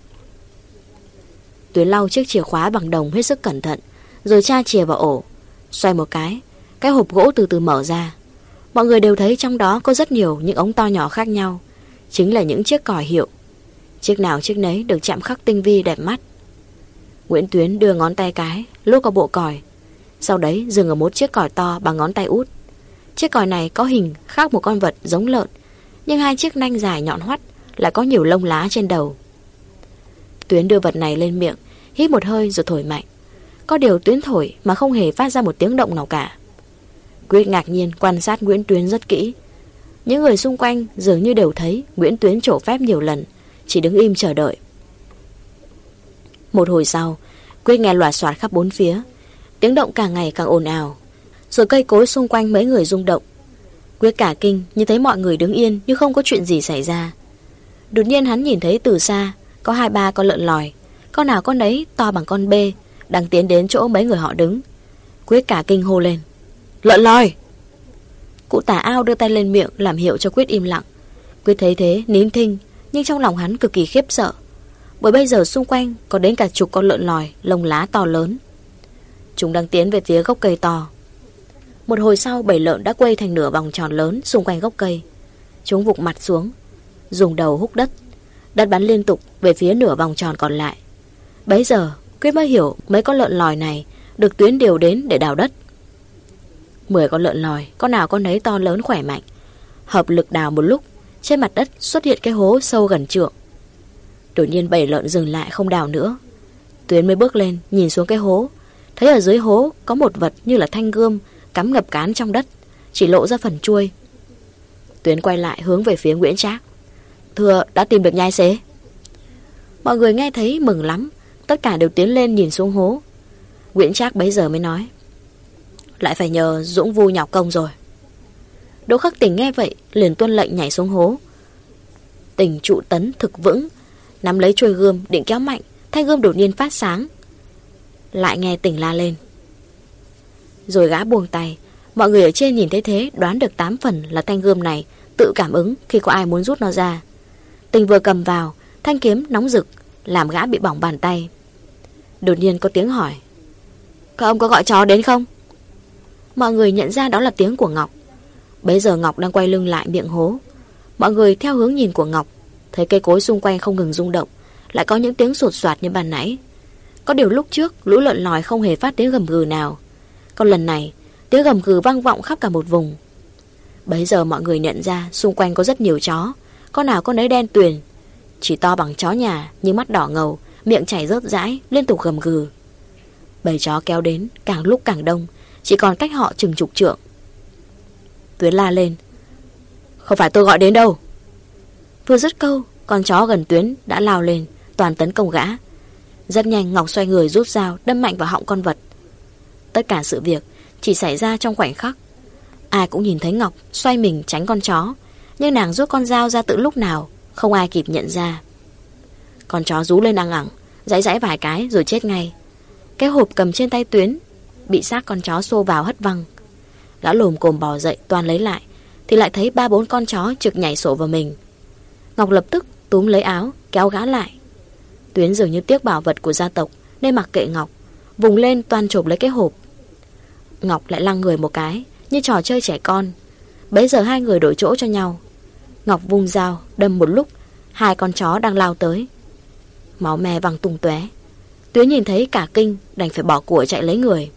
Speaker 2: Tuyến lau chiếc chìa khóa bằng đồng hết sức cẩn thận, rồi tra chìa vào ổ, xoay một cái, cái hộp gỗ từ từ mở ra. Mọi người đều thấy trong đó có rất nhiều những ống to nhỏ khác nhau, chính là những chiếc còi hiệu. Chiếc nào chiếc nấy được chạm khắc tinh vi đẹp mắt. Nguyễn Tuyến đưa ngón tay cái luốt vào bộ còi, sau đấy dừng ở một chiếc còi to bằng ngón tay út. Chiếc còi này có hình khác một con vật giống lợn, nhưng hai chiếc nanh dài nhọn hoắt lại có nhiều lông lá trên đầu. Tuyến đưa vật này lên miệng, hít một hơi rồi thổi mạnh. Có điều Tuyến thổi mà không hề phát ra một tiếng động nào cả. Quyết ngạc nhiên quan sát Nguyễn Tuyến rất kỹ. Những người xung quanh dường như đều thấy Nguyễn Tuyến trổ phép nhiều lần, chỉ đứng im chờ đợi. Một hồi sau, Quyết nghe loạt soạt khắp bốn phía. Tiếng động càng ngày càng ồn ào, rồi cây cối xung quanh mấy người rung động. Quyết cả kinh như thấy mọi người đứng yên như không có chuyện gì xảy ra. Đột nhiên hắn nhìn thấy từ xa có hai ba con lợn lòi, con nào con đấy to bằng con bê, đang tiến đến chỗ mấy người họ đứng. Quyết cả kinh hô lên: Lợn lòi! Cụ Tả Ao đưa tay lên miệng làm hiệu cho Quyết im lặng. Quyết thấy thế nín thinh, nhưng trong lòng hắn cực kỳ khiếp sợ, bởi bây giờ xung quanh có đến cả chục con lợn lòi lông lá to lớn. Chúng đang tiến về phía gốc cây to. Một hồi sau, bầy lợn đã quay thành nửa vòng tròn lớn xung quanh gốc cây. Chúng vụt mặt xuống, dùng đầu húc đất. Đất bắn liên tục về phía nửa vòng tròn còn lại. Bấy giờ Quyết mới hiểu mấy con lợn lòi này được Tuyến điều đến để đào đất. Mười con lợn lòi, con nào con nấy to lớn khỏe mạnh, hợp lực đào một lúc, trên mặt đất xuất hiện cái hố sâu gần trượng. Đột nhiên bầy lợn dừng lại không đào nữa. Tuyến mới bước lên nhìn xuống cái hố, thấy ở dưới hố có một vật như là thanh gươm cắm ngập cán trong đất, chỉ lộ ra phần chuôi. Tuyến quay lại hướng về phía Nguyễn Trác: Thưa, đã tìm được nhai xế. Mọi người nghe thấy mừng lắm, tất cả đều tiến lên nhìn xuống hố. Nguyễn Trác bấy giờ mới nói: Lại phải nhờ Dũng Vu nhọc công rồi. Đỗ Khắc Tỉnh nghe vậy liền tuân lệnh nhảy xuống hố. Tỉnh trụ tấn thực vững, nắm lấy chuôi gươm định kéo mạnh, thanh gươm đột nhiên phát sáng. Lại nghe Tỉnh la lên. Rồi gã buông tay. Mọi người ở trên nhìn thấy thế đoán được tám phần là thanh gươm này tự cảm ứng khi có ai muốn rút nó ra. Tỉnh vừa cầm vào, thanh kiếm nóng rực làm gã bị bỏng bàn tay. Đột nhiên có tiếng hỏi: Các ông có gọi chó đến không? Mọi người nhận ra đó là tiếng của Ngọc. Bấy giờ Ngọc đang quay lưng lại miệng hố. Mọi người theo hướng nhìn của Ngọc thấy cây cối xung quanh không ngừng rung động, lại có những tiếng sột soạt như ban nãy. Có điều lúc trước lũ lợn lòi không hề phát tiếng gầm gừ nào, còn lần này tiếng gầm gừ vang vọng khắp cả một vùng. Bấy giờ mọi người nhận ra xung quanh có rất nhiều chó, con nào con nấy đen tuyền, chỉ to bằng chó nhà nhưng mắt đỏ ngầu, miệng chảy rớt rãi, liên tục gầm gừ. Bầy chó kéo đến càng lúc càng đông, chỉ còn cách họ chừng chục trượng. Tuyến la lên: Không phải tôi gọi đến đâu. Vừa dứt câu, con chó gần Tuyến đã lao lên, toàn tấn công gã. Rất nhanh Ngọc xoay người rút dao đâm mạnh vào họng con vật. Tất cả sự việc chỉ xảy ra trong khoảnh khắc. Ai cũng nhìn thấy Ngọc xoay mình tránh con chó, nhưng nàng rút con dao ra từ lúc nào không ai kịp nhận ra. Con chó rú lên ăng ẳng, giãy giãy vài cái rồi chết ngay. Cái hộp cầm trên tay Tuyến bị xác con chó xô vào hất văng. Gã lồm cồm bò dậy toan lấy lại, thì lại thấy ba bốn con chó trực nhảy sổ vào mình. Ngọc lập tức túm lấy áo kéo gã lại. Tuyến dường như tiếc bảo vật của gia tộc nên mặc kệ Ngọc, vùng lên toan chộp lấy cái hộp. Ngọc lại lăng người một cái, như trò chơi trẻ con. Bấy giờ hai người đổi chỗ cho nhau. Ngọc vung dao đâm một lúc hai con chó đang lao tới. Máu me văng tung tóe. Tuyến nhìn thấy cả kinh, đành phải bỏ của chạy lấy người.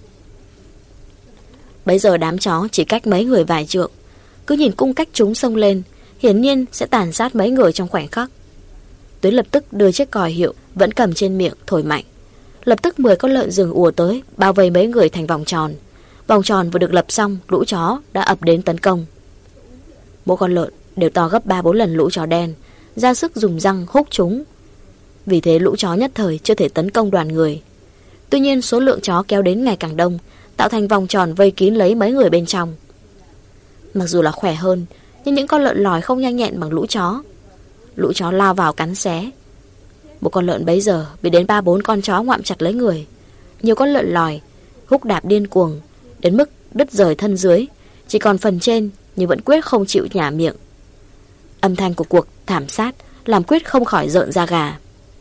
Speaker 2: Bấy giờ đám chó chỉ cách mấy người vài trượng, cứ nhìn cung cách chúng xông lên, hiển nhiên sẽ tàn sát mấy người trong khoảnh khắc. Tuyến lập tức đưa chiếc còi hiệu vẫn cầm trên miệng thổi mạnh. Lập tức mười con lợn rừng ùa tới, bao vây mấy người thành vòng tròn. Vòng tròn vừa được lập xong, lũ chó đã ập đến tấn công. Mỗi con lợn đều to gấp ba bốn lần lũ chó đen, ra sức dùng răng húc chúng. Vì thế lũ chó nhất thời chưa thể tấn công đoàn người. Tuy nhiên số lượng chó kéo đến ngày càng đông, tạo thành vòng tròn vây kín lấy mấy người bên trong. Mặc dù là khỏe hơn, nhưng những con lợn lòi không nhanh nhẹn bằng lũ chó. Lũ chó lao vào cắn xé. Một con lợn bấy giờ bị đến ba bốn con chó ngoạm chặt lấy người. Nhiều con lợn lòi húc đạp điên cuồng đến mức đứt rời thân dưới, chỉ còn phần trên nhưng vẫn quyết không chịu nhả miệng. Âm thanh của cuộc thảm sát làm Quyết không khỏi rợn da gà.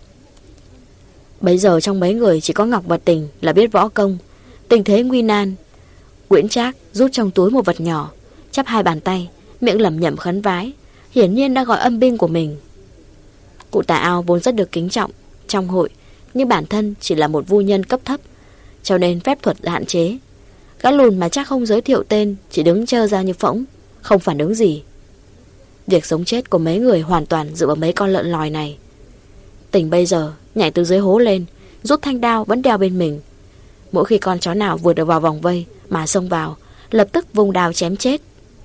Speaker 2: Bấy giờ trong mấy người chỉ có Ngọc và Tình là biết võ công. Tình thế nguy nan, Nguyễn Trác rút trong túi một vật nhỏ, chắp hai bàn tay, miệng lẩm nhẩm khấn vái, hiển nhiên đã gọi âm binh của mình. Cụ Tà Ao vốn rất được kính trọng trong hội, nhưng bản thân chỉ là một vu nhân cấp thấp, cho nên phép thuật hạn chế. Gã lùn mà chắc không giới thiệu tên, chỉ đứng trơ ra như phỗng, không phản ứng gì. Việc sống chết của mấy người hoàn toàn dựa vào mấy con lợn lòi này. Tình bây giờ nhảy từ dưới hố lên, rút thanh đao vẫn đeo bên mình. Mỗi khi con chó nào vừa được vào vòng vây mà xông vào, lập tức vùng đao chém chết.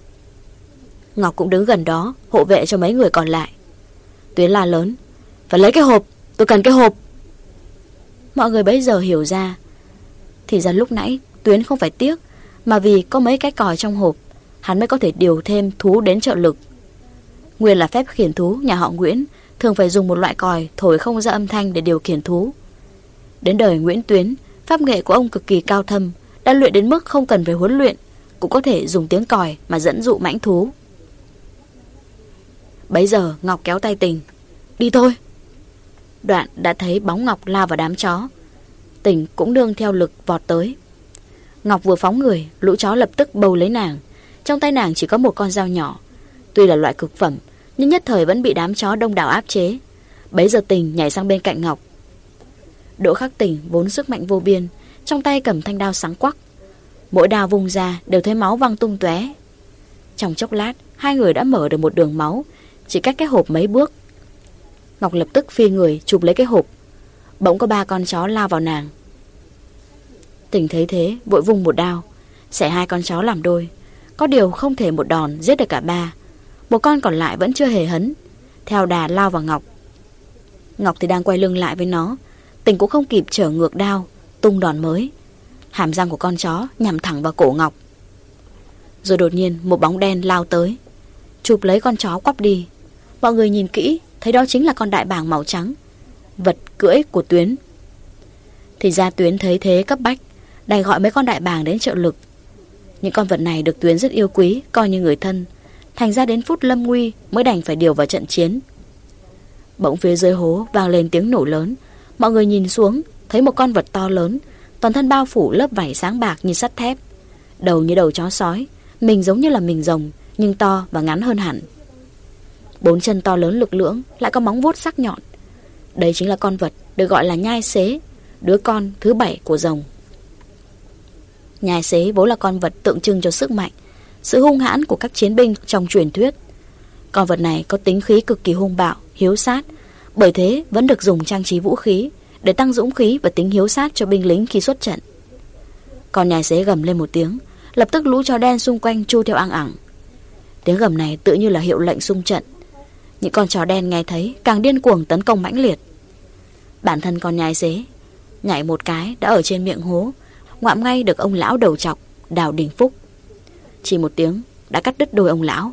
Speaker 2: Ngọc cũng đứng gần đó hộ vệ cho mấy người còn lại. Tuyến la lớn: "Phải lấy cái hộp, tôi cần cái hộp." Mọi người bấy giờ hiểu ra, thì ra lúc nãy Tuyến không phải tiếc, mà vì có mấy cái còi trong hộp, hắn mới có thể điều thêm thú đến trợ lực. Nguyên là phép khiển thú nhà họ Nguyễn thường phải dùng một loại còi thổi không ra âm thanh để điều khiển thú. Đến đời Nguyễn Tuyến, pháp nghệ của ông cực kỳ cao thâm, đã luyện đến mức không cần phải huấn luyện cũng có thể dùng tiếng còi mà dẫn dụ mãnh thú. Bấy giờ Ngọc kéo tay Tình: "Đi thôi." Đoạn đã thấy bóng Ngọc lao vào đám chó. Tình cũng đương theo lực vọt tới. Ngọc vừa phóng người, lũ chó lập tức bầu lấy nàng. Trong tay nàng chỉ có một con dao nhỏ, tuy là loại cực phẩm, nhưng nhất thời vẫn bị đám chó đông đảo áp chế. Bấy giờ Tình nhảy sang bên cạnh Ngọc. Đỗ Khắc Tình vốn sức mạnh vô biên, trong tay cầm thanh đao sáng quắc, mỗi đao vung ra đều thấy máu văng tung tóe. Trong chốc lát, hai người đã mở được một đường máu, chỉ cách cái hộp mấy bước. Ngọc lập tức phi người chụp lấy cái hộp. Bỗng có ba con chó lao vào nàng. Tình thấy thế vội vung một đao, xẻ hai con chó làm đôi. Có điều không thể một đòn giết được cả ba. Một con còn lại vẫn chưa hề hấn, theo đà lao vào Ngọc. Ngọc thì đang quay lưng lại với nó. Tình cũng không kịp trở ngược đao, tung đòn mới. Hàm răng của con chó nhằm thẳng vào cổ Ngọc. Rồi đột nhiên một bóng đen lao tới, chụp lấy con chó quắp đi. Mọi người nhìn kỹ thấy đó chính là con đại bàng màu trắng, vật cưỡi của Tuyến. Thì ra Tuyến thấy thế cấp bách, đành gọi mấy con đại bàng đến trợ lực. Những con vật này được Tuyến rất yêu quý, coi như người thân, thành ra đến phút lâm nguy mới đành phải điều vào trận chiến. Bỗng phía dưới hố vang lên tiếng nổ lớn. Mọi người nhìn xuống thấy một con vật to lớn, toàn thân bao phủ lớp vảy sáng bạc như sắt thép, đầu như đầu chó sói, mình giống như là mình rồng, nhưng to và ngắn hơn hẳn. Bốn chân to lớn lực lưỡng, lại có móng vuốt sắc nhọn. Đây chính là con vật được gọi là nhai xế, đứa con thứ bảy của rồng. Nhai xế vốn là con vật tượng trưng cho sức mạnh, sự hung hãn của các chiến binh trong truyền thuyết. Con vật này có tính khí cực kỳ hung bạo, hiếu sát, bởi thế vẫn được dùng trang trí vũ khí để tăng dũng khí và tính hiếu sát cho binh lính khi xuất trận. Con nhai xế gầm lên một tiếng, lập tức lũ chó đen xung quanh tru theo ăng ẳng. Tiếng gầm này tự như là hiệu lệnh xung trận. Những con chó đen nghe thấy càng điên cuồng tấn công mãnh liệt. Bản thân con nhai xế nhảy một cái đã ở trên miệng hố, ngoạm ngay được ông lão đầu trọc Đào Đình Phúc. Chỉ một tiếng đã cắt đứt đôi ông lão.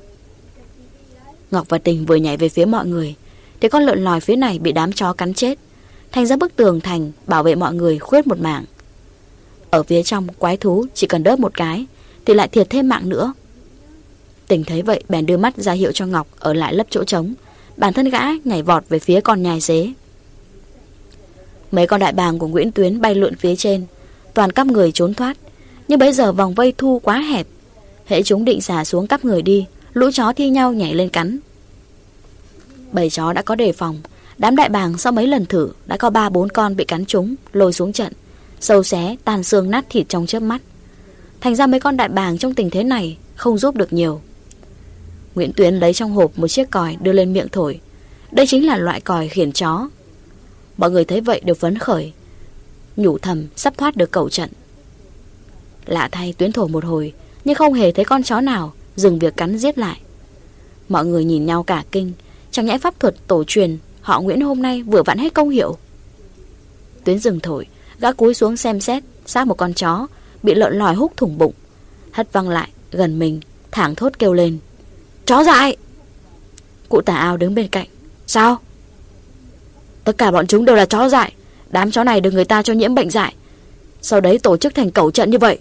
Speaker 2: Ngọc và Tình vừa nhảy về phía mọi người thì con lợn lòi phía này bị đám chó cắn chết, thành ra bức tường thành bảo vệ mọi người khuyết một mảng. Ở phía trong quái thú chỉ cần đớp một cái thì lại thiệt thêm mạng nữa. Tình thấy vậy bèn đưa mắt ra hiệu cho Ngọc ở lại lấp chỗ trống. Bản thân gã nhảy vọt về phía con nhai xế. Mấy con đại bàng của Nguyễn Tuyến bay lượn phía trên, toàn cắp người trốn thoát, Nhưng bây giờ vòng vây thu quá hẹp, hễ chúng định xả xuống cắp người đi, lũ chó thi nhau nhảy lên cắn. Bầy chó đã có đề phòng. Đám đại bàng sau mấy lần thử đã có ba bốn con bị cắn trúng, lôi xuống trận, sâu xé, tàn xương nát thịt trong chớp mắt. Thành ra mấy con đại bàng trong tình thế này không giúp được nhiều. Nguyễn Tuyến lấy trong hộp một chiếc còi đưa lên miệng thổi. Đây chính là loại còi khiển chó. Mọi người thấy vậy đều phấn khởi, nhủ thầm sắp thoát được cẩu trận. Lạ thay, Tuyến thổi một hồi nhưng không hề thấy con chó nào dừng việc cắn giết lại. Mọi người nhìn nhau cả kinh. Chẳng nhẽ pháp thuật tổ truyền họ Nguyễn hôm nay vừa vặn hết công hiệu. Tuyến dừng thổi, gã cúi xuống xem xét xác một con chó bị lợn lòi húc thủng bụng, hất văng lại gần mình, thảng thốt kêu lên: "Chó dại!" Cụ Tà Ao đứng bên cạnh: "Sao?" "Tất cả bọn chúng đều là chó dại. Đám chó này được người ta cho nhiễm bệnh dại, sau đấy tổ chức thành cẩu trận như vậy."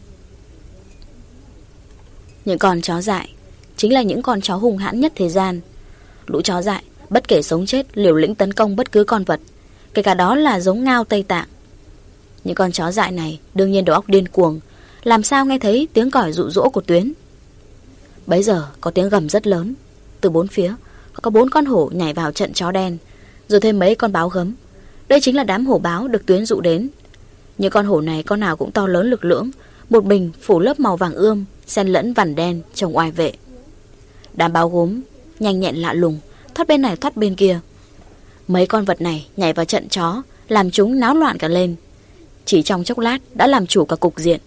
Speaker 2: Những con chó dại chính là những con chó hung hãn nhất thế gian. Lũ chó dại bất kể sống chết liều lĩnh tấn công bất cứ con vật, kể cả đó là giống ngao Tây Tạng. Những con chó dại này đương nhiên đầu óc điên cuồng, làm sao nghe thấy tiếng còi dụ dỗ của Tuyến. Bấy giờ có tiếng gầm rất lớn. Từ bốn phía có bốn con hổ nhảy vào trận chó đen, rồi thêm mấy con báo gấm. Đây chính là đám hổ báo được Tuyến dụ đến. Những con hổ này con nào cũng to lớn lực lưỡng, một mình phủ lớp màu vàng ươm xen lẫn vằn đen trông oai vệ. Đám báo gốm nhanh nhẹn lạ lùng, thoát bên này thoát bên kia. Mấy con vật này nhảy vào trận chó, làm chúng náo loạn cả lên. Chỉ trong chốc lát đã làm chủ cả cục diện.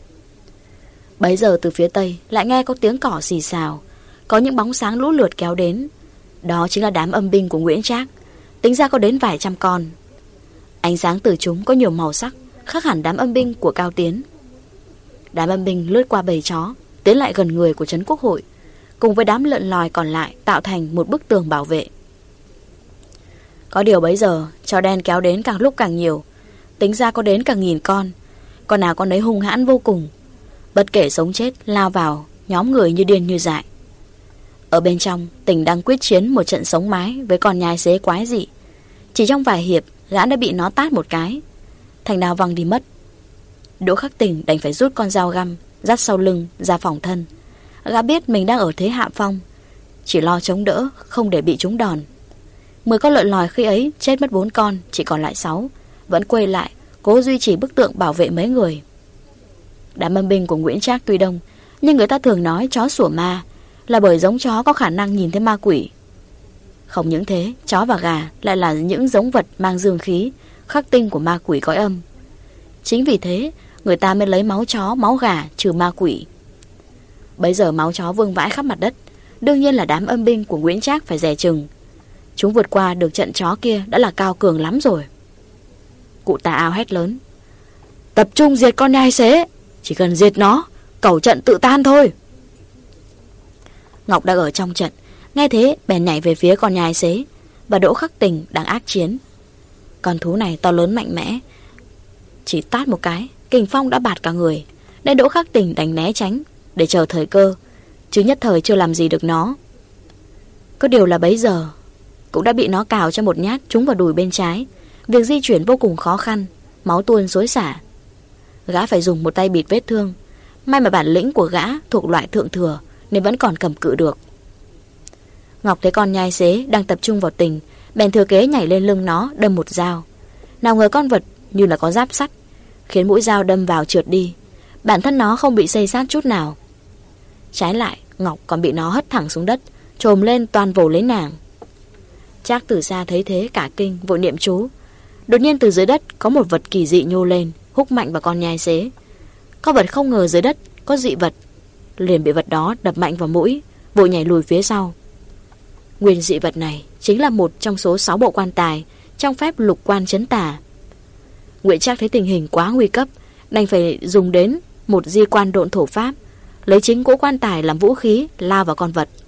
Speaker 2: Bấy giờ từ phía tây lại nghe có tiếng cỏ xì xào, có những bóng sáng lũ lượt kéo đến. Đó chính là đám âm binh của Nguyễn Trác, tính ra có đến vài trăm con. Ánh sáng từ chúng có nhiều màu sắc, khác hẳn đám âm binh của Cao Tiến. Đám âm binh lướt qua bầy chó, tiến lại gần người của trấn Quốc hội, cùng với đám lợn lòi còn lại tạo thành một bức tường bảo vệ. Có điều bấy giờ chó đen kéo đến càng lúc càng nhiều, tính ra có đến cả nghìn con. Con nào con ấy hung hãn vô cùng, bất kể sống chết lao vào nhóm người như điên như dại. Ở bên trong, Tình đang quyết chiến một trận sống mái với con nhai xế quái dị. Chỉ trong vài hiệp, gã đã bị nó tát một cái, thành đao văng đi mất. Đỗ Khắc Tình đành phải rút con dao găm dắt sau lưng ra phòng thân. Gã biết mình đang ở thế hạ phong, chỉ lo chống đỡ không để bị trúng đòn. Mười con lợn lòi khi ấy chết mất bốn con, chỉ còn lại sáu, vẫn quay lại cố duy trì bức tượng bảo vệ mấy người. Đám âm binh của Nguyễn Trác tuy đông, nhưng người ta thường nói chó sủa ma là bởi giống chó có khả năng nhìn thấy ma quỷ. Không những thế, chó và gà lại là những giống vật mang dương khí, khắc tinh của ma quỷ cõi âm. Chính vì thế người ta mới lấy máu chó, máu gà trừ ma quỷ. Bấy giờ máu chó vương vãi khắp mặt đất, đương nhiên là đám âm binh của Nguyễn Trác phải dè chừng. Chúng vượt qua được trận chó kia đã là cao cường lắm rồi. Cụ Tà Ao hét lớn: "Tập trung diệt con nhai xế, chỉ cần diệt nó, cẩu trận tự tan thôi." Ngọc đang ở trong trận, nghe thế bèn nhảy về phía con nhai xế và Đỗ Khắc Tình đang ác chiến. Con thú này to lớn mạnh mẽ, chỉ tát một cái, kình phong đã bạt cả người, nên Đỗ Khắc Tình đành né tránh để chờ thời cơ, chứ nhất thời chưa làm gì được nó. Có điều là bấy giờ cũng đã bị nó cào cho một nhát trúng vào đùi bên trái. Việc di chuyển vô cùng khó khăn, máu tuôn xối xả. Gã phải dùng một tay bịt vết thương. May mà bản lĩnh của gã thuộc loại thượng thừa nên vẫn còn cầm cự được. Ngọc thấy con nhai xế đang tập trung vào Tình, bèn thừa kế nhảy lên lưng nó đâm một dao. Nào ngờ con vật như là có giáp sắt, khiến mũi dao đâm vào trượt đi. Bản thân nó không bị xây sát chút nào. Trái lại, Ngọc còn bị nó hất thẳng xuống đất, trồm lên toàn vồ lấy nàng. Trác từ xa thấy thế cả kinh, vội niệm chú. Đột nhiên từ dưới đất có một vật kỳ dị nhô lên, húc mạnh vào con nhai xế. Con vật không ngờ dưới đất có dị vật, liền bị vật đó đập mạnh vào mũi, vội nhảy lùi phía sau. Nguyên dị vật này chính là một trong số sáu bộ quan tài trong phép lục quan chấn tà. Nguyễn Trác thấy tình hình quá nguy cấp, đành phải dùng đến một di quan độn thổ pháp, lấy chính cỗ quan tài làm vũ khí lao vào con vật.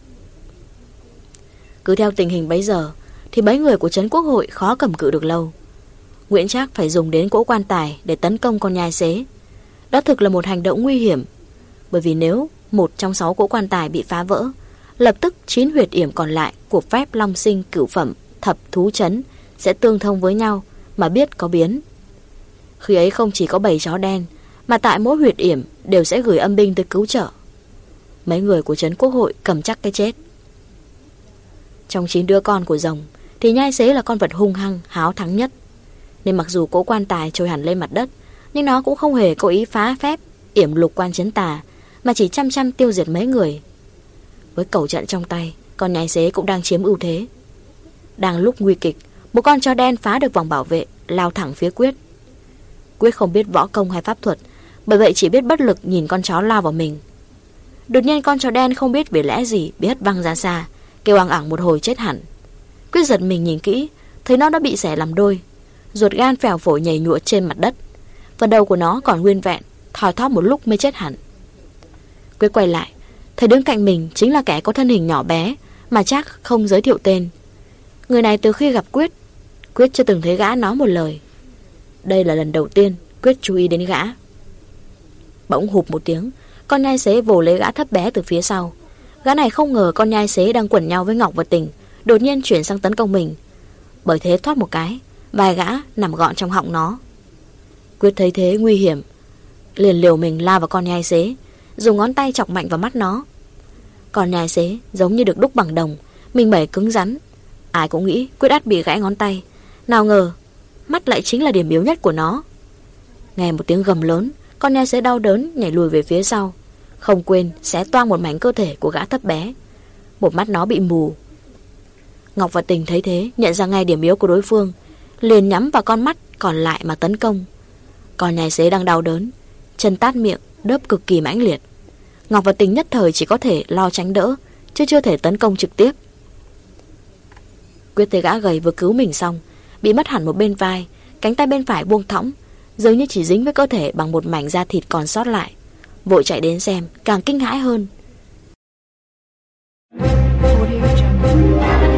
Speaker 2: Cứ theo tình hình bấy giờ thì mấy người của trấn Quốc hội khó cầm cự được lâu. Nguyễn Trác phải dùng đến cỗ quan tài để tấn công con nhai xế. Đó thực là một hành động nguy hiểm, bởi vì nếu một trong sáu cỗ quan tài bị phá vỡ, lập tức chín huyệt yểm còn lại của phép long sinh cửu phẩm thập thú chấn sẽ tương thông với nhau mà biết có biến. Khi ấy không chỉ có bầy chó đen mà tại mỗi huyệt yểm đều sẽ gửi âm binh tới cứu trợ. Mấy người của trấn quốc hội cầm chắc cái chết. Trong chín đứa con của rồng thì nhai xế là con vật hung hăng, háo thắng nhất. Nên mặc dù cỗ quan tài trôi hẳn lên mặt đất, nhưng nó cũng không hề có ý phá phép yểm lục quan chiến tà, mà chỉ chăm chăm tiêu diệt mấy người. Với cẩu trận trong tay, con nhai xế cũng đang chiếm ưu thế. Đang lúc nguy kịch, một con chó đen phá được vòng bảo vệ, lao thẳng phía Quyết. Quyết không biết võ công hay pháp thuật, bởi vậy chỉ biết bất lực nhìn con chó lao vào mình. Đột nhiên con chó đen không biết vì lẽ gì bị hất văng ra xa, kêu ằng ẳng một hồi chết hẳn. Quyết giật mình nhìn kỹ, thấy nó đã bị xẻ làm đôi, ruột gan phèo phổi nhảy nhụa trên mặt đất. Phần đầu của nó còn nguyên vẹn, thoi thóp một lúc mới chết hẳn. Quyết quay lại, thấy đứng cạnh mình chính là kẻ có thân hình nhỏ bé mà chắc không giới thiệu tên. Người này từ khi gặp Quyết, Quyết chưa từng thấy gã nói một lời. Đây là lần đầu tiên Quyết chú ý đến gã. Bỗng hụp một tiếng, con nhai xế vồ lấy gã thấp bé từ phía sau. Gã này không ngờ con nhai xế đang quẩn nhau với Ngọc và Tình đột nhiên chuyển sang tấn công mình. Bởi thế thoát một cái, vài gã nằm gọn trong họng nó. Quyết thấy thế nguy hiểm, liền liều mình lao vào con nhai xế, dùng ngón tay chọc mạnh vào mắt nó. Con nhai xế giống như được đúc bằng đồng, mình mẩy cứng rắn. Ai cũng nghĩ Quyết ắt bị gãy ngón tay, nào ngờ mắt lại chính là điểm yếu nhất của nó. Nghe một tiếng gầm lớn, con nhai xế đau đớn nhảy lùi về phía sau, không quên xé toang một mảnh cơ thể của gã thấp bé. Một mắt nó bị mù. Ngọc và Tình thấy thế, nhận ra ngay điểm yếu của đối phương, liền nhắm vào con mắt còn lại mà tấn công. Con nhai xế đang đau đớn, chân tát miệng, đớp cực kỳ mãnh liệt. Ngọc và Tình nhất thời chỉ có thể lo tránh đỡ, chứ chưa thể tấn công trực tiếp. Quyết thấy gã gầy vừa cứu mình xong, bị mất hẳn một bên vai, cánh tay bên phải buông thõng, dường như chỉ dính với cơ thể bằng một mảnh da thịt còn sót lại. Vội chạy đến xem, càng kinh hãi hơn.
Speaker 1: Audio Jungle.